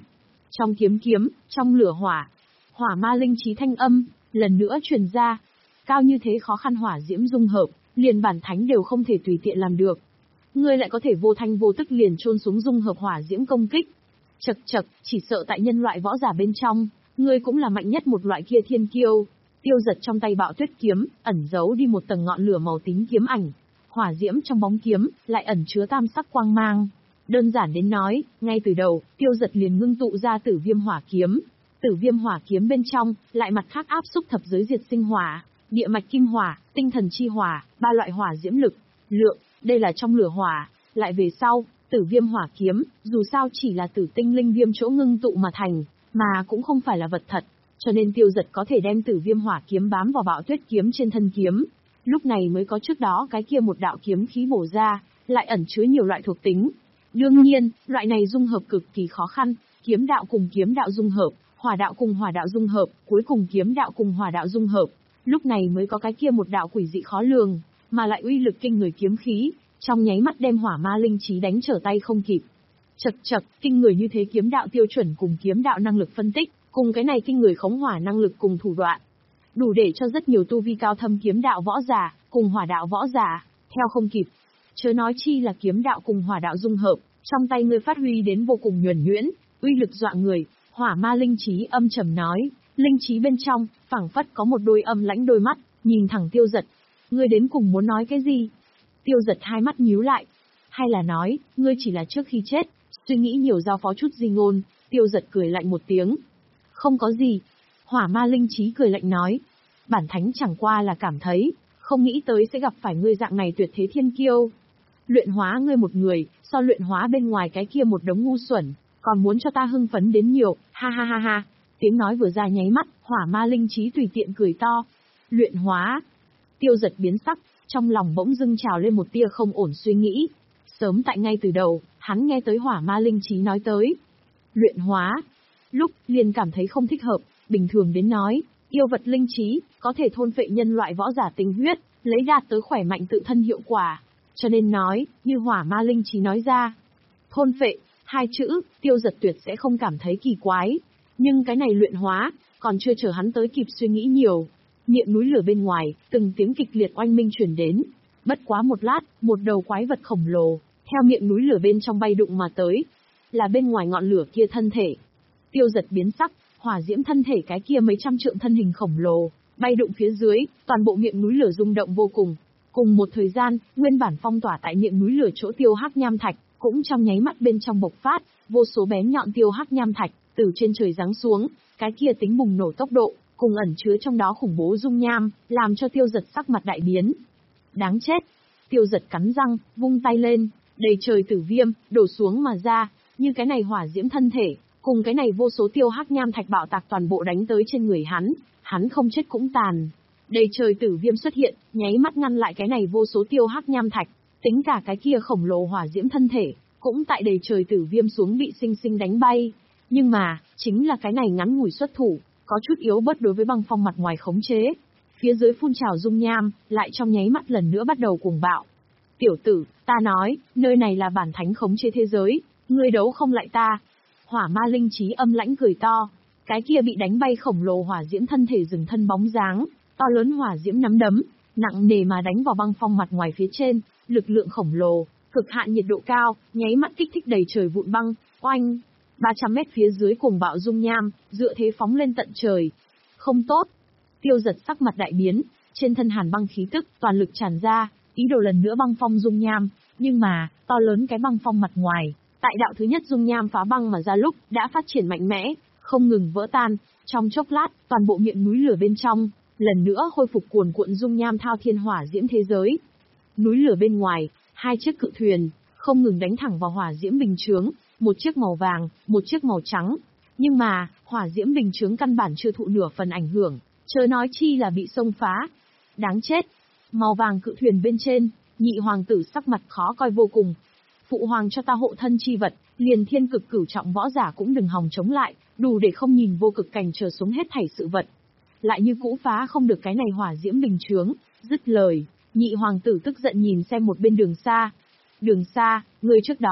Trong kiếm kiếm, trong lửa hỏa. Hỏa ma linh trí thanh âm, lần nữa truyền ra. Cao như thế khó khăn hỏa diễm dung hợp, liền bản thánh đều không thể tùy tiện làm được. Ngươi lại có thể vô thanh vô tức liền chôn xuống dung hợp hỏa diễm công kích. Chậc chậc, chỉ sợ tại nhân loại võ giả bên trong, ngươi cũng là mạnh nhất một loại kia thiên kiêu. Tiêu Giật trong tay Bạo Tuyết kiếm, ẩn giấu đi một tầng ngọn lửa màu tím kiếm ảnh. Hỏa diễm trong bóng kiếm, lại ẩn chứa tam sắc quang mang. Đơn giản đến nói, ngay từ đầu, Tiêu Giật liền ngưng tụ ra Tử Viêm Hỏa kiếm. Tử Viêm Hỏa kiếm bên trong, lại mặt khác áp xúc thập giới diệt sinh hỏa, địa mạch kim hỏa, tinh thần chi hỏa, ba loại hỏa diễm lực, lượng, đây là trong lửa hỏa, lại về sau, Tử Viêm Hỏa kiếm, dù sao chỉ là tử tinh linh viêm chỗ ngưng tụ mà thành, mà cũng không phải là vật thật, cho nên Tiêu Giật có thể đem Tử Viêm Hỏa kiếm bám vào Bạo Tuyết kiếm trên thân kiếm, lúc này mới có trước đó cái kia một đạo kiếm khí bổ ra, lại ẩn chứa nhiều loại thuộc tính. Đương nhiên, loại này dung hợp cực kỳ khó khăn, kiếm đạo cùng kiếm đạo dung hợp, hỏa đạo cùng hỏa đạo dung hợp, cuối cùng kiếm đạo cùng hỏa đạo dung hợp, lúc này mới có cái kia một đạo quỷ dị khó lường, mà lại uy lực kinh người kiếm khí, trong nháy mắt đem hỏa ma linh trí đánh trở tay không kịp. Chậc chậc, kinh người như thế kiếm đạo tiêu chuẩn cùng kiếm đạo năng lực phân tích, cùng cái này kinh người khống hỏa năng lực cùng thủ đoạn, đủ để cho rất nhiều tu vi cao thâm kiếm đạo võ giả, cùng hỏa đạo võ giả, theo không kịp. Chớ nói chi là kiếm đạo cùng hỏa đạo dung hợp, trong tay ngươi phát huy đến vô cùng nhuần nhuyễn, uy lực dọa người. Hỏa ma linh trí âm trầm nói, linh trí bên trong, phảng phất có một đôi âm lãnh đôi mắt, nhìn thẳng Tiêu Giật. Ngươi đến cùng muốn nói cái gì? Tiêu Giật hai mắt nhíu lại. Hay là nói, ngươi chỉ là trước khi chết, suy nghĩ nhiều giao phó chút gì ngôn? Tiêu Giật cười lạnh một tiếng. Không có gì. Hỏa ma linh trí cười lạnh nói. Bản thánh chẳng qua là cảm thấy, không nghĩ tới sẽ gặp phải ngươi dạng này tuyệt thế thiên kiêu. Luyện hóa ngươi một người, so luyện hóa bên ngoài cái kia một đống ngu xuẩn, còn muốn cho ta hưng phấn đến nhiều, ha ha ha ha. Tiếng nói vừa ra nháy mắt, hỏa ma linh trí tùy tiện cười to. Luyện hóa. Tiêu Giật biến sắc, trong lòng bỗng dưng trào lên một tia không ổn suy nghĩ. Sớm tại ngay từ đầu, hắn nghe tới hỏa ma linh trí nói tới luyện hóa, lúc liền cảm thấy không thích hợp. Bình thường đến nói, yêu vật linh trí có thể thôn phệ nhân loại võ giả tinh huyết, lấy đạt tới khỏe mạnh tự thân hiệu quả. Cho nên nói, như hỏa ma linh trí nói ra, thôn phệ, hai chữ, Tiêu Giật tuyệt sẽ không cảm thấy kỳ quái. Nhưng cái này luyện hóa, còn chưa chờ hắn tới kịp suy nghĩ nhiều. Miệng núi lửa bên ngoài, từng tiếng kịch liệt oanh minh truyền đến. Bất quá một lát, một đầu quái vật khổng lồ, theo miệng núi lửa bên trong bay đụng mà tới. Là bên ngoài ngọn lửa kia thân thể. Tiêu Giật biến sắc, hỏa diễm thân thể cái kia mấy trăm trượng thân hình khổng lồ, bay đụng phía dưới, toàn bộ miệng núi lửa rung động vô cùng. Cùng một thời gian, nguyên bản phong tỏa tại miệng núi lửa chỗ tiêu hắc nham thạch, cũng trong nháy mắt bên trong bộc phát, vô số bén nhọn tiêu hắc nham thạch, từ trên trời giáng xuống, cái kia tính bùng nổ tốc độ, cùng ẩn chứa trong đó khủng bố dung nham, làm cho Tiêu Giật sắc mặt đại biến. Đáng chết! Tiêu Giật cắn răng, vung tay lên, đầy trời tử viêm, đổ xuống mà ra, như cái này hỏa diễm thân thể, cùng cái này vô số tiêu hắc nham thạch bạo tạc toàn bộ đánh tới trên người hắn, hắn không chết cũng tàn. Đầy trời tử viêm xuất hiện, nháy mắt ngăn lại cái này vô số tiêu hắc nham thạch, tính cả cái kia khổng lồ hỏa diễm thân thể, cũng tại đầy trời tử viêm xuống bị sinh sinh đánh bay. Nhưng mà, chính là cái này ngắn ngủi xuất thủ, có chút yếu bớt đối với băng phong mặt ngoài khống chế. Phía dưới phun trào dung nham, lại trong nháy mắt lần nữa bắt đầu cuồng bạo. Tiểu tử, ta nói, nơi này là bản thánh khống chế thế giới, ngươi đấu không lại ta. Hỏa ma linh trí âm lãnh cười to, cái kia bị đánh bay khổng lồ hỏa diễm thân thể dừng thân bóng dáng, to lớn hỏa diễm nắm đấm, nặng nề mà đánh vào băng phong mặt ngoài phía trên, lực lượng khổng lồ, cực hạn nhiệt độ cao, nháy mắt kích thích đầy trời vụn băng, oanh. ba trăm mét phía dưới cuồng bạo dung nham, dựa thế phóng lên tận trời. Không tốt. Tiêu Giật sắc mặt đại biến, trên thân hàn băng khí tức toàn lực tràn ra, ý đồ lần nữa băng phong dung nham, nhưng mà, to lớn cái băng phong mặt ngoài, tại đạo thứ nhất dung nham phá băng mà ra lúc, đã phát triển mạnh mẽ, không ngừng vỡ tan, trong chốc lát, toàn bộ miệng núi lửa bên trong, lần nữa khôi phục cuồn cuộn dung nham thao thiên hỏa diễm thế giới. Núi lửa bên ngoài, hai chiếc cự thuyền, không ngừng đánh thẳng vào hỏa diễm bình chướng, một chiếc màu vàng, một chiếc màu trắng. Nhưng mà, hỏa diễm bình chướng căn bản chưa thụ nửa phần ảnh hưởng, chớ nói chi là bị xông phá. Đáng chết! Màu vàng cự thuyền bên trên, nhị hoàng tử sắc mặt khó coi vô cùng. Phụ hoàng cho ta hộ thân chi vật, liền thiên cực cửu trọng võ giả cũng đừng hòng chống lại, đủ để không nhìn vô cực cảnh trở xuống hết thảy sự vật. Lại như cũ phá không được cái này hỏa diễm bình chướng, dứt lời, nhị hoàng tử tức giận nhìn xem một bên đường xa. Đường xa, người trước đó,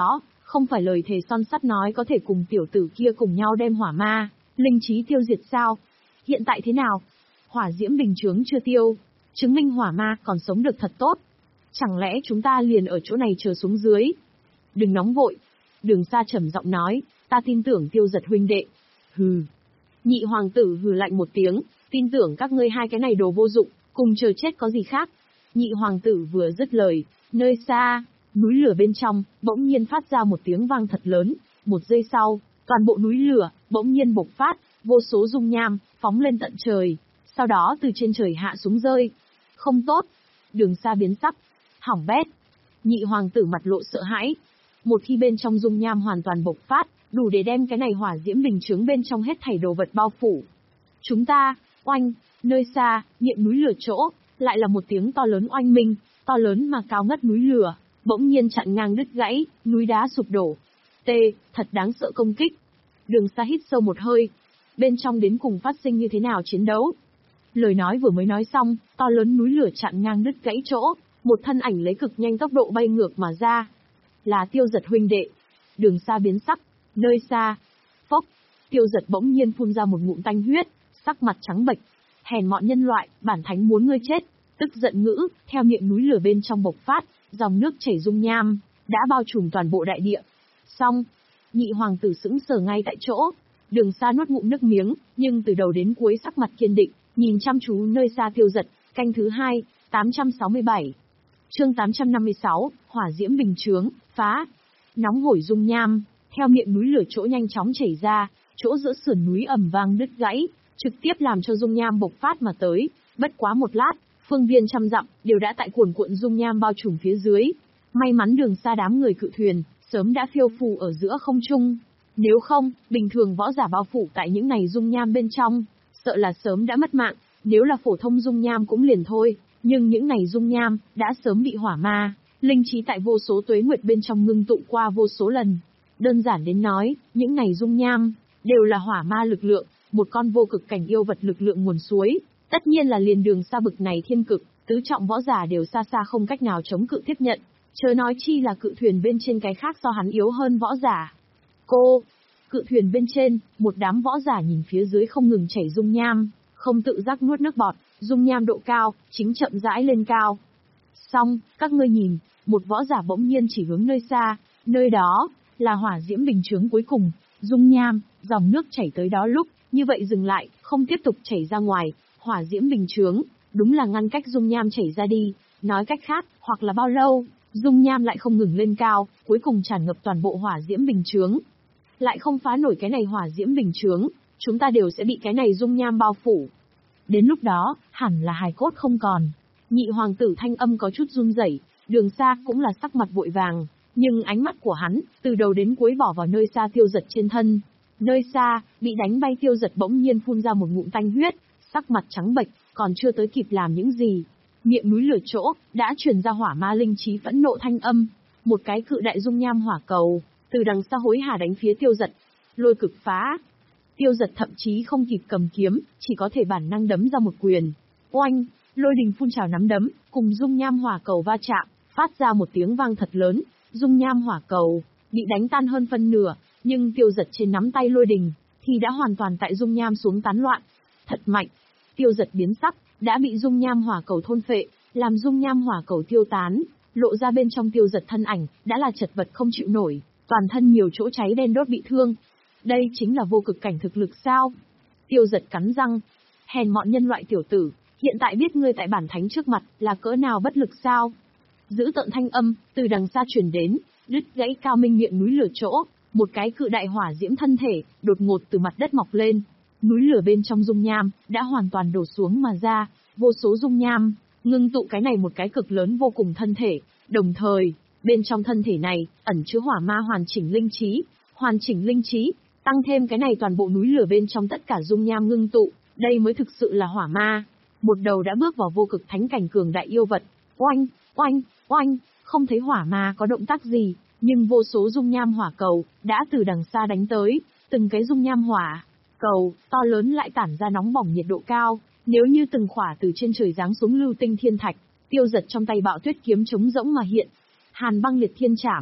Không phải lời thề son sắt nói có thể cùng tiểu tử kia cùng nhau đem hỏa ma, linh trí tiêu diệt sao? Hiện tại thế nào? Hỏa diễm bình chướng chưa tiêu, chứng minh hỏa ma còn sống được thật tốt. Chẳng lẽ chúng ta liền ở chỗ này chờ xuống dưới? Đừng nóng vội. Đường Sa trầm giọng nói, ta tin tưởng Tiêu Giật huynh đệ. Hừ. Nhị hoàng tử hừ lạnh một tiếng, tin tưởng các ngươi hai cái này đồ vô dụng, cùng chờ chết có gì khác. Nhị hoàng tử vừa dứt lời, nơi xa, núi lửa bên trong, bỗng nhiên phát ra một tiếng vang thật lớn. Một giây sau, toàn bộ núi lửa, bỗng nhiên bộc phát, vô số dung nham, phóng lên tận trời. Sau đó từ trên trời hạ xuống rơi. Không tốt. Đường Sa biến sắc. Hỏng bét. Nhị hoàng tử mặt lộ sợ hãi. Một khi bên trong dung nham hoàn toàn bộc phát, đủ để đem cái này hỏa diễm bình chướng bên trong hết thảy đồ vật bao phủ. Chúng ta, oanh, nơi xa, miệng núi lửa chỗ, lại là một tiếng to lớn oanh minh, to lớn mà cao ngất núi lửa, bỗng nhiên chặn ngang đứt gãy, núi đá sụp đổ. T, thật đáng sợ công kích. Đường Sa hít sâu một hơi. Bên trong đến cùng phát sinh như thế nào chiến đấu? Lời nói vừa mới nói xong, to lớn núi lửa chặn ngang đứt gãy chỗ, một thân ảnh lấy cực nhanh tốc độ bay ngược mà ra. Là Tiêu Giật huynh đệ. Đường Sa biến sắc. Nơi xa, phốc, Tiêu Giật bỗng nhiên phun ra một ngụm tanh huyết, sắc mặt trắng bệch. Hèn mọn nhân loại, bản thánh muốn ngươi chết. Tức giận ngữ, theo miệng núi lửa bên trong bộc phát, dòng nước chảy dung nham, đã bao trùm toàn bộ đại địa. Xong, nhị hoàng tử sững sờ ngay tại chỗ. Đường Sa nuốt ngụm nước miếng, nhưng từ đầu đến cuối sắc mặt kiên định, nhìn chăm chú nơi xa Tiêu Giật. Canh thứ hai, tám trăm sáu mươi bảy. Chương tám trăm năm mươi sáu, hỏa diễm bình chướng, phá. Nóng hổi dung nham, theo miệng núi lửa chỗ nhanh chóng chảy ra, chỗ giữa sườn núi ầm vang đứt gãy, trực tiếp làm cho dung nham bộc phát mà tới. Bất quá một lát, phương viên trăm dặm đều đã tại cuồn cuộn dung nham bao trùm phía dưới. May mắn Đường Sa đám người cự thuyền sớm đã phiêu phù ở giữa không trung. Nếu không, bình thường võ giả bao phủ tại những này dung nham bên trong, sợ là sớm đã mất mạng. Nếu là phổ thông dung nham cũng liền thôi, nhưng những này dung nham đã sớm bị hỏa ma, linh trí tại vô số tuế nguyệt bên trong ngưng tụ qua vô số lần. Đơn giản đến nói, những này dung nham đều là hỏa ma lực lượng, một con vô cực cảnh yêu vật lực lượng nguồn suối. Tất nhiên là liền Đường Sa bực này thiên cực, tứ trọng võ giả đều xa xa không cách nào chống cự tiếp nhận, chớ nói chi là cự thuyền bên trên cái khác do hắn yếu hơn võ giả. Cô, cự thuyền bên trên, một đám võ giả nhìn phía dưới không ngừng chảy dung nham, không tự giác nuốt nước bọt, dung nham độ cao, chính chậm rãi lên cao. Xong, các ngươi nhìn, một võ giả bỗng nhiên chỉ hướng nơi xa, nơi đó, là hỏa diễm bình chướng cuối cùng, dung nham, dòng nước chảy tới đó lúc, như vậy dừng lại, không tiếp tục chảy ra ngoài, hỏa diễm bình chướng, đúng là ngăn cách dung nham chảy ra đi, nói cách khác, hoặc là bao lâu, dung nham lại không ngừng lên cao, cuối cùng tràn ngập toàn bộ hỏa diễm bình chướng. Lại không phá nổi cái này hỏa diễm bình chướng, chúng ta đều sẽ bị cái này dung nham bao phủ. Đến lúc đó, hẳn là hài cốt không còn. Nhị hoàng tử thanh âm có chút run rẩy, Đường Sa cũng là sắc mặt vội vàng, nhưng ánh mắt của hắn, từ đầu đến cuối bỏ vào nơi xa Tiêu Giật trên thân. Nơi xa, bị đánh bay Tiêu Giật bỗng nhiên phun ra một ngụm tanh huyết, sắc mặt trắng bệch, còn chưa tới kịp làm những gì. Miệng núi lửa chỗ, đã truyền ra hỏa ma linh trí phẫn nộ thanh âm. Một cái cự đại dung nham hỏa cầu, từ đằng xa hối hả đánh phía Tiêu Giật. Lôi cực phá. Tiêu Giật thậm chí không kịp cầm kiếm, chỉ có thể bản năng đấm ra một quyền. Oanh, lôi đình phun trào nắm đấm, cùng dung nham hỏa cầu va chạm, phát ra một tiếng vang thật lớn. Dung nham hỏa cầu bị đánh tan hơn phân nửa, nhưng Tiêu Giật trên nắm tay lôi đình thì đã hoàn toàn tại dung nham xuống tán loạn. Thật mạnh. Tiêu Giật biến sắc, đã bị dung nham hỏa cầu thôn phệ, làm dung nham hỏa cầu tiêu tán, lộ ra bên trong Tiêu Giật thân ảnh, đã là chật vật không chịu nổi, toàn thân nhiều chỗ cháy đen đốt bị thương. Đây chính là vô cực cảnh thực lực sao? Tiêu Giật cắn răng. Hèn mọn nhân loại tiểu tử, hiện tại biết ngươi tại bản thánh trước mặt là cỡ nào bất lực sao? Giữ tợn thanh âm, từ đằng xa truyền đến, đứt gãy cao minh miệng núi lửa chỗ, một cái cự đại hỏa diễm thân thể, đột ngột từ mặt đất mọc lên. Núi lửa bên trong dung nham, đã hoàn toàn đổ xuống mà ra, vô số dung nham, ngưng tụ cái này một cái cực lớn vô cùng thân thể, đồng thời, bên trong thân thể này, ẩn chứa hỏa ma hoàn chỉnh linh trí, hoàn chỉnh linh trí, tăng thêm cái này toàn bộ núi lửa bên trong tất cả dung nham ngưng tụ, đây mới thực sự là hỏa ma. Một đầu đã bước vào vô cực thánh cảnh cường đại yêu vật, oanh, oanh, oanh, không thấy hỏa ma có động tác gì, nhưng vô số dung nham hỏa cầu, đã từ đằng xa đánh tới, từng cái dung nham hỏa cầu, to lớn lại tản ra nóng bỏng nhiệt độ cao, nếu như từng khỏa từ trên trời giáng xuống lưu tinh thiên thạch. Tiêu Giật trong tay bạo tuyết kiếm trống rỗng mà hiện, hàn băng liệt thiên trảm,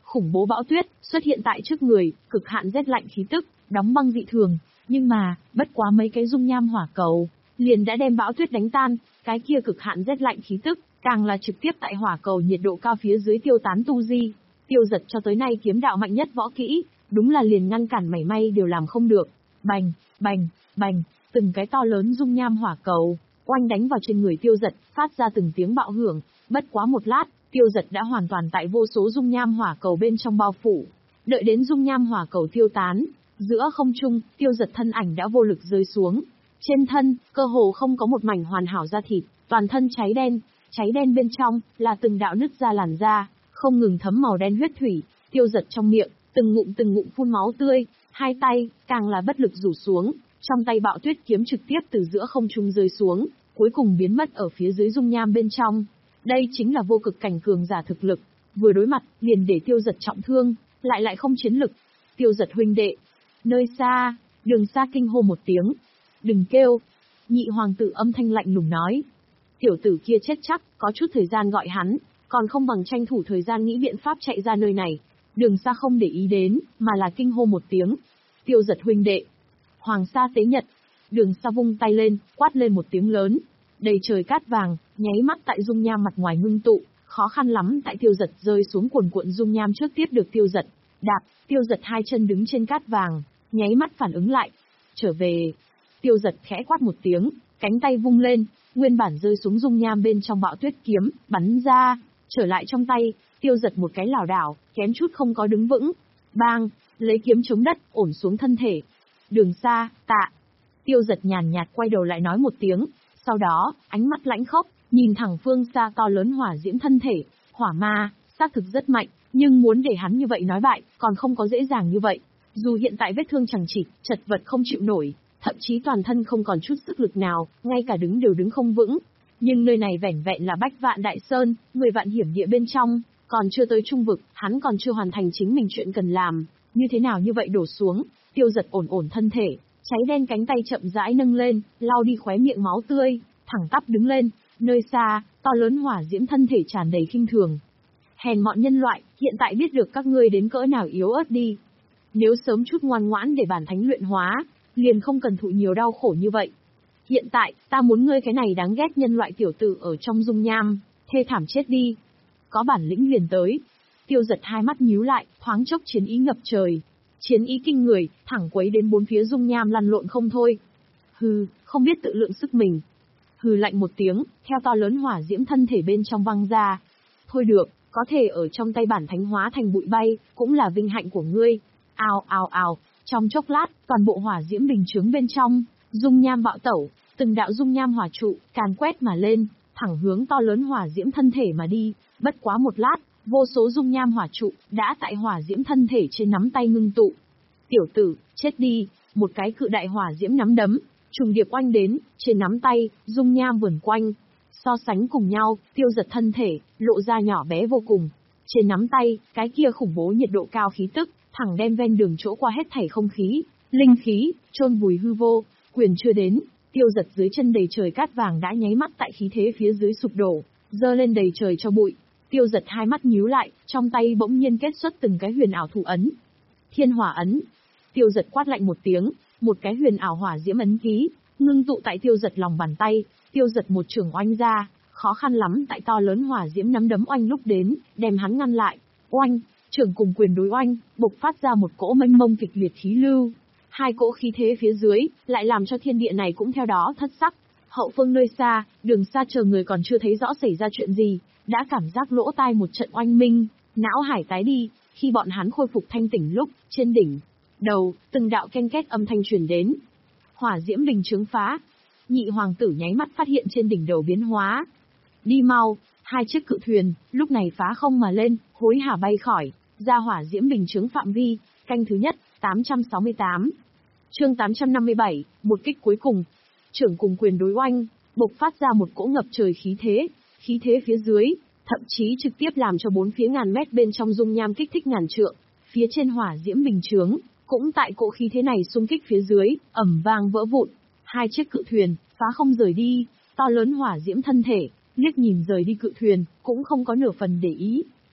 khủng bố bão tuyết xuất hiện tại trước người, cực hạn rét lạnh khí tức, đóng băng dị thường, nhưng mà, bất quá mấy cái dung nham hỏa cầu, liền đã đem bão tuyết đánh tan, cái kia cực hạn rét lạnh khí tức, càng là trực tiếp tại hỏa cầu nhiệt độ cao phía dưới tiêu tán tu di. Tiêu Giật cho tới nay kiếm đạo mạnh nhất võ kỹ, đúng là liền ngăn cản mảy may đều làm không được. Bành, bành, bành, từng cái to lớn dung nham hỏa cầu, oanh đánh vào trên người Tiêu Giật, phát ra từng tiếng bạo hưởng, bất quá một lát, Tiêu Giật đã hoàn toàn tại vô số dung nham hỏa cầu bên trong bao phủ. Đợi đến dung nham hỏa cầu tiêu tán, giữa không trung, Tiêu Giật thân ảnh đã vô lực rơi xuống. Trên thân, cơ hồ không có một mảnh hoàn hảo da thịt, toàn thân cháy đen, cháy đen bên trong là từng đạo nứt ra làn da, không ngừng thấm màu đen huyết thủy. Tiêu Giật trong miệng, từng ngụm từng ngụm phun máu tươi, hai tay càng là bất lực rủ xuống, trong tay Bạo Tuyết kiếm trực tiếp từ giữa không trung rơi xuống, cuối cùng biến mất ở phía dưới dung nham bên trong. Đây chính là vô cực cảnh cường giả thực lực, vừa đối mặt, liền để Tiêu Giật trọng thương, lại lại không chiến lực. Tiêu Giật huynh đệ, nơi xa, Đường Sa kinh hô một tiếng. Đừng kêu. Nhị hoàng tử âm thanh lạnh lùng nói. Tiểu tử kia chết chắc, có chút thời gian gọi hắn, còn không bằng tranh thủ thời gian nghĩ biện pháp chạy ra nơi này. Đường Sa không để ý đến, mà là kinh hô một tiếng. Tiêu Giật huynh đệ. Hoàng Sa tế nhật. Đường Sa vung tay lên, quát lên một tiếng lớn. Đầy trời cát vàng, nháy mắt tại dung nham mặt ngoài ngưng tụ, khó khăn lắm tại Tiêu Giật rơi xuống cuồn cuộn dung nham trước tiếp được Tiêu Giật. Đạp, Tiêu Giật hai chân đứng trên cát vàng, nháy mắt phản ứng lại. Trở về. Tiêu Giật khẽ quát một tiếng, cánh tay vung lên, nguyên bản rơi xuống dung nham bên trong Bạo Tuyết kiếm, bắn ra, trở lại trong tay, Tiêu Giật một cái lảo đảo, kém chút không có đứng vững. Bang, lấy kiếm chống đất, ổn xuống thân thể. Đường Sa, tạ. Tiêu Giật nhàn nhạt quay đầu lại nói một tiếng, sau đó, ánh mắt lãnh khốc, nhìn thẳng phương xa to lớn hỏa diễm thân thể, hỏa ma, xác thực rất mạnh, nhưng muốn để hắn như vậy nói bại, còn không có dễ dàng như vậy. Dù hiện tại vết thương chẳng chịt, chật vật không chịu nổi, thậm chí toàn thân không còn chút sức lực nào, ngay cả đứng đều đứng không vững. Nhưng nơi này vẻn vẹn là Bách Vạn Đại Sơn, mười vạn hiểm địa bên trong, còn chưa tới trung vực, hắn còn chưa hoàn thành chính mình chuyện cần làm, như thế nào như vậy đổ xuống. Tiêu Giật ổn ổn thân thể, cháy đen cánh tay chậm rãi nâng lên, lau đi khóe miệng máu tươi, thẳng tắp đứng lên, nơi xa, to lớn hỏa diễm thân thể tràn đầy khinh thường. Hèn mọn nhân loại, hiện tại biết được các ngươi đến cỡ nào yếu ớt đi. Nếu sớm chút ngoan ngoãn để bản thánh luyện hóa, liền không cần thụ nhiều đau khổ như vậy. Hiện tại, ta muốn ngươi cái này đáng ghét nhân loại tiểu tử ở trong dung nham, thê thảm chết đi. Có bản lĩnh liền tới. Tiêu Giật hai mắt nhíu lại, thoáng chốc chiến ý ngập trời. Chiến ý kinh người, thẳng quấy đến bốn phía dung nham lăn lộn không thôi. Hừ, không biết tự lượng sức mình. Hừ lạnh một tiếng, theo to lớn hỏa diễm thân thể bên trong văng ra. Thôi được, có thể ở trong tay bản thánh hóa thành bụi bay, cũng là vinh hạnh của ngươi. Ào ào ào, trong chốc lát, toàn bộ hỏa diễm bình chướng bên trong, dung nham bạo tẩu, từng đạo dung nham hỏa trụ, càn quét mà lên, thẳng hướng to lớn hỏa diễm thân thể mà đi. Bất quá một lát, vô số dung nham hỏa trụ, đã tại hỏa diễm thân thể trên nắm tay ngưng tụ. Tiểu tử, chết đi, một cái cự đại hỏa diễm nắm đấm, trùng điệp oanh đến, trên nắm tay, dung nham vườn quanh. So sánh cùng nhau, Tiêu Giật thân thể, lộ ra nhỏ bé vô cùng. Trên nắm tay, cái kia khủng bố nhiệt độ cao khí tức, thẳng đem ven đường chỗ qua hết thảy không khí, linh khí, chôn vùi hư vô, quyền chưa đến, Tiêu Giật dưới chân đầy trời cát vàng đã nháy mắt tại khí thế phía dưới sụp đổ, dơ lên đầy trời cho bụi. Tiêu Giật hai mắt nhíu lại, trong tay bỗng nhiên kết xuất từng cái huyền ảo thủ ấn. Thiên hỏa ấn. Tiêu Giật quát lạnh một tiếng, một cái huyền ảo hỏa diễm ấn ký, ngưng tụ tại Tiêu Giật lòng bàn tay, Tiêu Giật một trường oanh ra, khó khăn lắm tại to lớn hỏa diễm nắm đấm oanh lúc đến, đem hắn ngăn lại. Oanh, trường cùng quyền đối oanh, bộc phát ra một cỗ mênh mông kịch liệt khí lưu. Hai cỗ khí thế phía dưới, lại làm cho thiên địa này cũng theo đó thất sắc. Hậu phương nơi xa, Đường Sa chờ người còn chưa thấy rõ xảy ra chuyện gì, đã cảm giác lỗ tai một trận oanh minh, não hải tái đi, khi bọn hắn khôi phục thanh tỉnh lúc, trên đỉnh đầu, từng đạo ken két âm thanh truyền đến. Hỏa diễm bình chướng phá. Nhị hoàng tử nháy mắt phát hiện trên đỉnh đầu biến hóa. Đi mau, hai chiếc cự thuyền, lúc này phá không mà lên, hối hả bay khỏi, ra hỏa diễm bình chướng phạm vi, canh thứ nhất, tám trăm sáu mươi tám. Chương tám trăm năm mươi bảy, một kích cuối cùng. Trưởng cùng quyền đối oanh, bộc phát ra một cỗ ngập trời khí thế, khí thế phía dưới, thậm chí trực tiếp làm cho bốn phía ngàn mét bên trong dung nham kích thích ngàn trượng, phía trên hỏa diễm bình chướng, cũng tại cỗ khí thế này xung kích phía dưới, ầm vang vỡ vụn. Hai chiếc cự thuyền, phá không rời đi, to lớn hỏa diễm thân thể, liếc nhìn rời đi cự thuyền, cũng không có nửa phần để ý.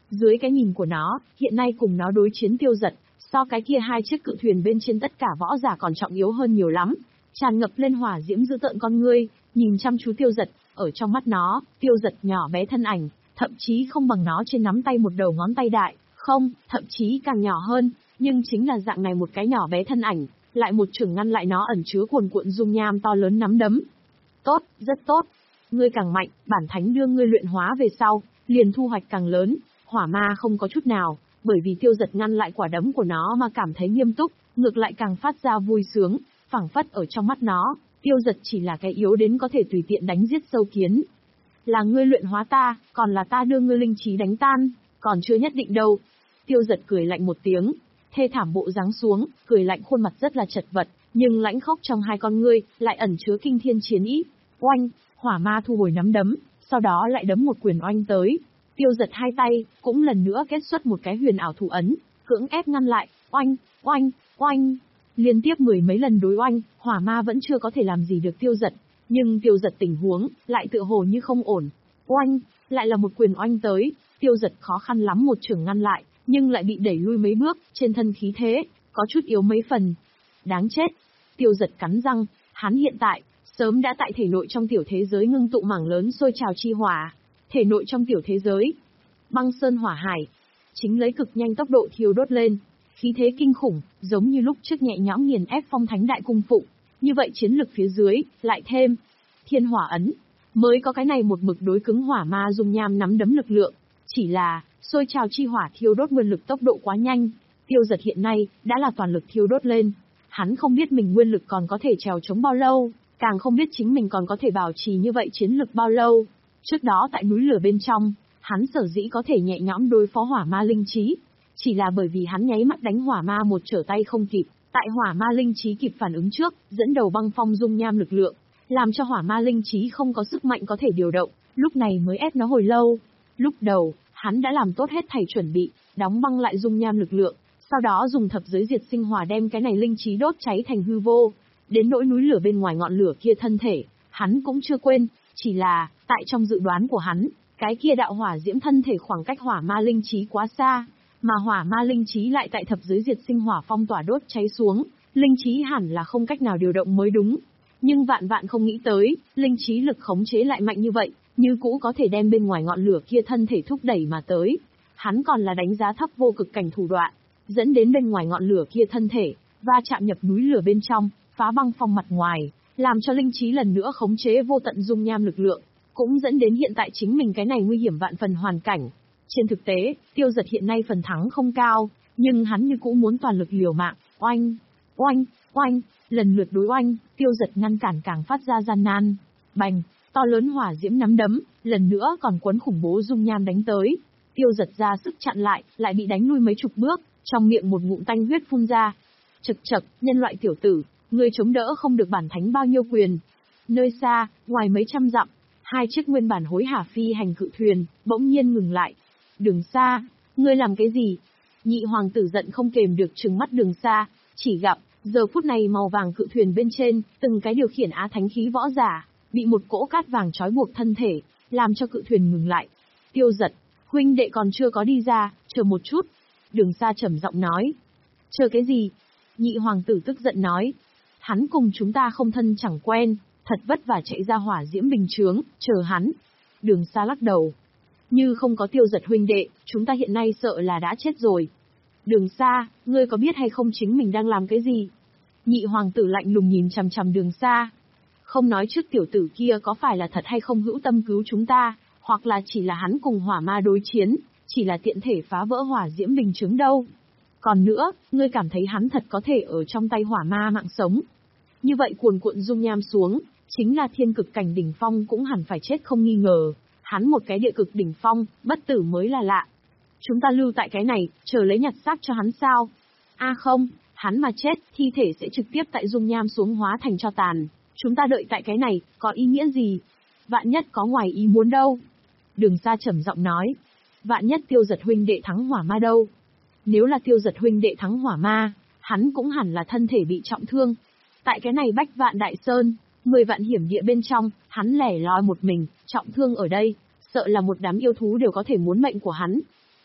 Dưới cái nhìn của nó, hiện nay cùng nó đối chiến tiêu giật, so cái kia hai chiếc cự thuyền bên trên tất cả võ giả còn trọng yếu hơn nhiều lắm. Tràn ngập lên hỏa diễm dữ tợn con ngươi, nhìn chăm chú tiêu giật, ở trong mắt nó, tiêu giật nhỏ bé thân ảnh, thậm chí không bằng nó trên nắm tay một đầu ngón tay đại, không, thậm chí càng nhỏ hơn, nhưng chính là dạng này một cái nhỏ bé thân ảnh, lại một chưởng ngăn lại nó ẩn chứa cuồn cuộn dung nham to lớn nắm đấm. Tốt, rất tốt. Ngươi càng mạnh, bản thánh đưa ngươi luyện hóa về sau, liền thu hoạch càng lớn. Hỏa ma không có chút nào, bởi vì tiêu giật ngăn lại quả đấm của nó mà cảm thấy nghiêm túc, ngược lại càng phát ra vui sướng, phảng phất ở trong mắt nó, tiêu giật chỉ là cái yếu đến có thể tùy tiện đánh giết sâu kiến. Là ngươi luyện hóa ta, còn là ta đưa ngươi linh trí đánh tan, còn chưa nhất định đâu. Tiêu giật cười lạnh một tiếng, thê thảm bộ dáng xuống, cười lạnh khuôn mặt rất là chật vật, nhưng lãnh khốc trong hai con ngươi, lại ẩn chứa kinh thiên chiến ý. Oanh, hỏa ma thu hồi nắm đấm, sau đó lại đấm một quyền oanh tới. Tiêu giật hai tay, cũng lần nữa kết xuất một cái huyền ảo thủ ấn, cưỡng ép ngăn lại, oanh, oanh, oanh. Liên tiếp mười mấy lần đối oanh, hỏa ma vẫn chưa có thể làm gì được tiêu giật, nhưng tiêu giật tình huống, lại tựa hồ như không ổn. Oanh, lại là một quyền oanh tới, tiêu giật khó khăn lắm một trường ngăn lại, nhưng lại bị đẩy lui mấy bước, trên thân khí thế, có chút yếu mấy phần. Đáng chết. Tiêu giật cắn răng, hắn hiện tại, sớm đã tại thể nội trong tiểu thế giới ngưng tụ mảng lớn sôi trào chi hỏa. Thể nội trong tiểu thế giới, băng sơn hỏa hải, chính lấy cực nhanh tốc độ thiêu đốt lên, khí thế kinh khủng, giống như lúc trước nhẹ nhõm nghiền ép phong thánh đại cung phụng. Như vậy chiến lực phía dưới, lại thêm thiên hỏa ấn, mới có cái này một mực đối cứng hỏa ma dung nham nắm đấm lực lượng. Chỉ là, sôi trào chi hỏa thiêu đốt nguyên lực tốc độ quá nhanh, tiêu giật hiện nay, đã là toàn lực thiêu đốt lên. Hắn không biết mình nguyên lực còn có thể trèo chống bao lâu, càng không biết chính mình còn có thể bảo trì như vậy chiến lực bao lâu. Trước đó tại núi lửa bên trong, hắn sở dĩ có thể nhẹ nhõm đối phó hỏa ma linh trí, chỉ là bởi vì hắn nháy mắt đánh hỏa ma một trở tay không kịp, tại hỏa ma linh trí kịp phản ứng trước, dẫn đầu băng phong dung nham lực lượng, làm cho hỏa ma linh trí không có sức mạnh có thể điều động, lúc này mới ép nó hồi lâu. Lúc đầu, hắn đã làm tốt hết thảy chuẩn bị, đóng băng lại dung nham lực lượng, sau đó dùng thập giới diệt sinh hỏa đem cái này linh trí đốt cháy thành hư vô. Đến nỗi núi lửa bên ngoài ngọn lửa kia thân thể, hắn cũng chưa quên, chỉ là, tại trong dự đoán của hắn, cái kia đạo hỏa diễm thân thể khoảng cách hỏa ma linh trí quá xa, mà hỏa ma linh trí lại tại thập giới diệt sinh hỏa phong tỏa đốt cháy xuống, linh trí hẳn là không cách nào điều động mới đúng. Nhưng vạn vạn không nghĩ tới, linh trí lực khống chế lại mạnh như vậy, như cũ có thể đem bên ngoài ngọn lửa kia thân thể thúc đẩy mà tới. Hắn còn là đánh giá thấp vô cực cảnh thủ đoạn, dẫn đến bên ngoài ngọn lửa kia thân thể, va chạm nhập núi lửa bên trong, phá băng phong mặt ngoài, làm cho linh trí lần nữa khống chế vô tận dung nham lực lượng, cũng dẫn đến hiện tại chính mình cái này nguy hiểm vạn phần hoàn cảnh. Trên thực tế, tiêu giật hiện nay phần thắng không cao, nhưng hắn như cũ muốn toàn lực liều mạng, oanh, oanh, oanh, lần lượt đối oanh, tiêu giật ngăn cản càng phát ra gian nan. Bành, to lớn hỏa diễm nắm đấm, lần nữa còn quấn khủng bố dung nham đánh tới. Tiêu giật ra sức chặn lại, lại bị đánh lui mấy chục bước, trong miệng một ngụm tanh huyết phun ra. Chực chực, nhân loại tiểu tử, ngươi chống đỡ không được bản thánh bao nhiêu quyền. Nơi xa, ngoài mấy trăm dặm, hai chiếc nguyên bản hối hả phi hành cự thuyền, bỗng nhiên ngừng lại. Đường Sa, ngươi làm cái gì? Nhị hoàng tử giận không kềm được trừng mắt Đường Sa, chỉ gặp, giờ phút này màu vàng cự thuyền bên trên, từng cái điều khiển á thánh khí võ giả, bị một cỗ cát vàng trói buộc thân thể, làm cho cự thuyền ngừng lại. Tiêu giật, huynh đệ còn chưa có đi ra, chờ một chút. Đường Sa trầm giọng nói. Chờ cái gì? Nhị hoàng tử tức giận nói. Hắn cùng chúng ta không thân chẳng quen, thật vất vả chạy ra hỏa diễm bình chướng, chờ hắn. Đường Sa lắc đầu. Như không có tiêu giật huynh đệ, chúng ta hiện nay sợ là đã chết rồi. Đường Sa, ngươi có biết hay không chính mình đang làm cái gì? Nhị hoàng tử lạnh lùng nhìn chằm chằm Đường Sa. Không nói trước tiểu tử kia có phải là thật hay không hữu tâm cứu chúng ta, hoặc là chỉ là hắn cùng hỏa ma đối chiến, chỉ là tiện thể phá vỡ hỏa diễm bình chứng đâu. Còn nữa, ngươi cảm thấy hắn thật có thể ở trong tay hỏa ma mạng sống. Như vậy cuồn cuộn dung nham xuống, chính là thiên cực cảnh đỉnh phong cũng hẳn phải chết không nghi ngờ. Hắn một cái địa cực đỉnh phong, bất tử mới là lạ. Chúng ta lưu tại cái này, chờ lấy nhặt xác cho hắn sao? A à không, hắn mà chết, thi thể sẽ trực tiếp tại dung nham xuống hóa thành tro tàn. Chúng ta đợi tại cái này, có ý nghĩa gì? Vạn nhất có ngoài ý muốn đâu? Đường Sa trầm giọng nói. Vạn nhất tiêu giật huynh đệ thắng hỏa ma đâu? Nếu là tiêu giật huynh đệ thắng hỏa ma, hắn cũng hẳn là thân thể bị trọng thương. Tại cái này bách vạn đại sơn, mười vạn hiểm địa bên trong, hắn lẻ loi một mình, trọng thương ở đây, sợ là một đám yêu thú đều có thể muốn mệnh của hắn.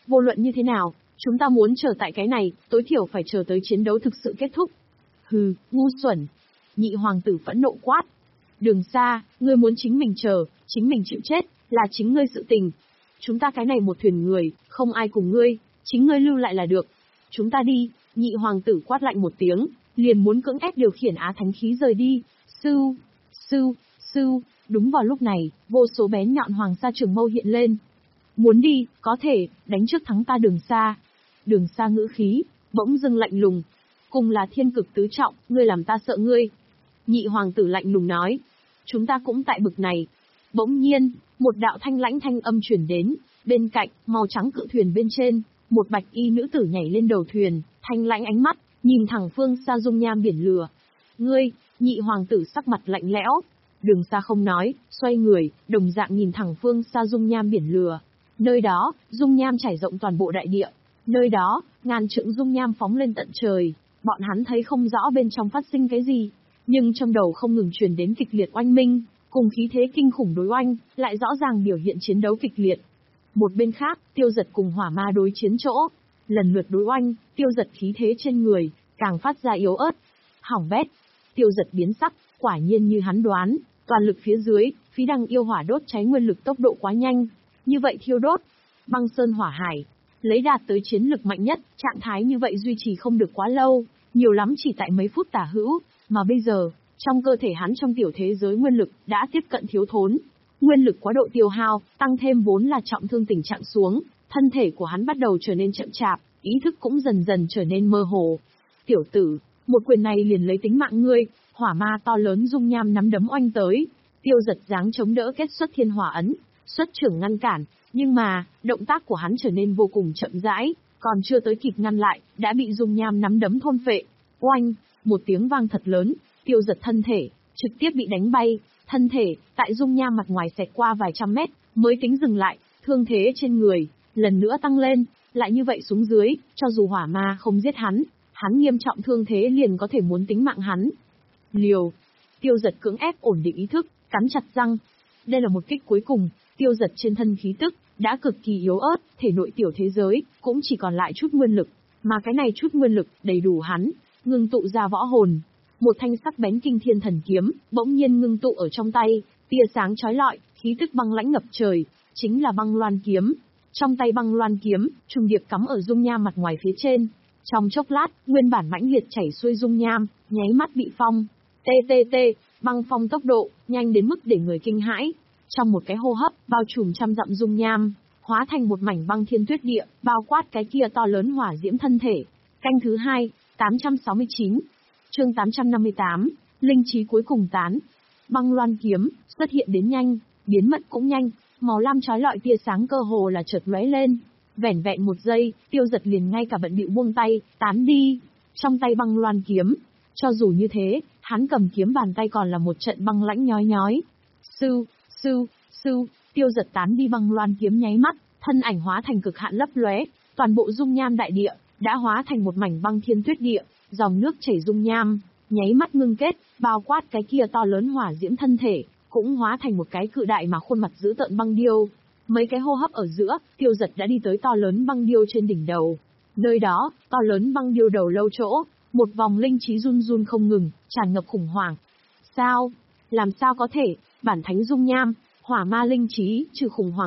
Vô luận như thế nào, chúng ta muốn chờ tại cái này, tối thiểu phải chờ tới chiến đấu thực sự kết thúc. Hừ, ngu xuẩn. Nhị hoàng tử phẫn nộ quát. Đường Sa, ngươi muốn chính mình chờ, chính mình chịu chết, là chính ngươi sự tình. Chúng ta cái này một thuyền người, không ai cùng ngươi, chính ngươi lưu lại là được. Chúng ta đi, nhị hoàng tử quát lạnh một tiếng, liền muốn cưỡng ép điều khiển Á Thánh khí rời đi. Sưu, sưu, sưu, đúng vào lúc này, vô số bén nhọn hoàng sa trường mâu hiện lên. Muốn đi, có thể, đánh trước thắng ta Đường Sa. Đường Sa ngữ khí, bỗng dưng lạnh lùng. Cùng là thiên cực tứ trọng, ngươi làm ta sợ ngươi. Nhị hoàng tử lạnh lùng nói. Chúng ta cũng tại bực này. Bỗng nhiên, một đạo thanh lãnh thanh âm truyền đến, bên cạnh, màu trắng cự thuyền bên trên, một bạch y nữ tử nhảy lên đầu thuyền, thanh lãnh ánh mắt, nhìn thẳng phương xa dung nham biển lửa. Ngươi, nhị hoàng tử sắc mặt lạnh lẽo. Đường Sa không nói, xoay người, đồng dạng nhìn thẳng phương xa dung nham biển lửa. Nơi đó, dung nham trải rộng toàn bộ đại địa. Nơi đó, ngàn trượng dung nham phóng lên tận trời. Bọn hắn thấy không rõ bên trong phát sinh cái gì, nhưng trong đầu không ngừng truyền đến kịch liệt oanh minh, cùng khí thế kinh khủng đối oanh, lại rõ ràng biểu hiện chiến đấu kịch liệt. Một bên khác, Tiêu Dật cùng Hỏa Ma đối chiến chỗ, lần lượt đối oanh, Tiêu Dật khí thế trên người càng phát ra yếu ớt. Hỏng bét. Tiêu Dật biến sắc, quả nhiên như hắn đoán, toàn lực phía dưới, phí đăng yêu hỏa đốt cháy nguyên lực tốc độ quá nhanh, như vậy thiêu đốt băng sơn hỏa hải, lấy đạt tới chiến lực mạnh nhất, trạng thái như vậy duy trì không được quá lâu, nhiều lắm chỉ tại mấy phút tả hữu, mà bây giờ, trong cơ thể hắn trong tiểu thế giới nguyên lực đã tiếp cận thiếu thốn. Nguyên lực quá độ tiêu hao, tăng thêm vốn là trọng thương tình trạng xuống, thân thể của hắn bắt đầu trở nên chậm chạp, ý thức cũng dần dần trở nên mơ hồ. Tiểu tử, một quyền này liền lấy tính mạng ngươi. Hỏa ma to lớn dung nham nắm đấm oanh tới, Tiêu Dật dáng chống đỡ kết xuất thiên hỏa ấn, xuất trưởng ngăn cản, nhưng mà, động tác của hắn trở nên vô cùng chậm rãi, còn chưa tới kịp ngăn lại, đã bị dung nham nắm đấm thôn phệ. Oanh, một tiếng vang thật lớn, Tiêu Dật thân thể trực tiếp bị đánh bay, thân thể tại dung nham mặt ngoài xẹt qua vài trăm mét, mới tính dừng lại, thương thế trên người lần nữa tăng lên, lại như vậy xuống dưới, cho dù hỏa ma không giết hắn, hắn nghiêm trọng thương thế liền có thể muốn tính mạng hắn. Liều. Tiêu Dật cưỡng ép ổn định ý thức, cắn chặt răng. Đây là một kích cuối cùng, Tiêu Dật trên thân khí tức đã cực kỳ yếu ớt, thể nội tiểu thế giới cũng chỉ còn lại chút nguyên lực, mà cái này chút nguyên lực đầy đủ hắn ngưng tụ ra võ hồn. Một thanh sắc bén kinh thiên thần kiếm bỗng nhiên ngưng tụ ở trong tay, tia sáng chói lọi, khí tức băng lãnh ngập trời, chính là băng loan kiếm. Trong tay băng loan kiếm, trùng điệp cắm ở dung nham mặt ngoài phía trên. Trong chốc lát, nguyên bản mãnh liệt chảy xuôi dung nham, nháy mắt bị phong. Tê tê tê, băng phong tốc độ, nhanh đến mức để người kinh hãi. Trong một cái hô hấp, bao trùm trăm dặm dung nham, hóa thành một mảnh băng thiên tuyết địa, bao quát cái kia to lớn hỏa diễm thân thể. Canh thứ hai, tám trăm sáu mươi chín. Chương tám trăm năm mươi tám, linh trí cuối cùng tán. Băng loan kiếm, xuất hiện đến nhanh, biến mất cũng nhanh, màu lam chói lọi tia sáng cơ hồ là chợt lóe lên. Vẻn vẹn một giây, Tiêu Dật liền ngay cả bận bịu buông tay, tán đi. Trong tay băng loan kiếm, cho dù như thế, hắn cầm kiếm bàn tay còn là một trận băng lãnh nhói nhói. Sưu, sưu, sưu, Tiêu Dật tán đi băng loan kiếm nháy mắt, thân ảnh hóa thành cực hạn lấp lóe, toàn bộ dung nham đại địa đã hóa thành một mảnh băng thiên tuyết địa, dòng nước chảy dung nham, nháy mắt ngưng kết, bao quát cái kia to lớn hỏa diễm thân thể, cũng hóa thành một cái cự đại mà khuôn mặt dữ tợn băng điêu. Mấy cái hô hấp ở giữa, Tiêu Dật đã đi tới to lớn băng điêu trên đỉnh đầu. Nơi đó, to lớn băng điêu đầu lâu chỗ, một vòng linh trí run run không ngừng, tràn ngập khủng hoảng. Sao? Làm sao có thể? Bản thánh dung nham, hỏa ma linh trí, trừ khủng hoảng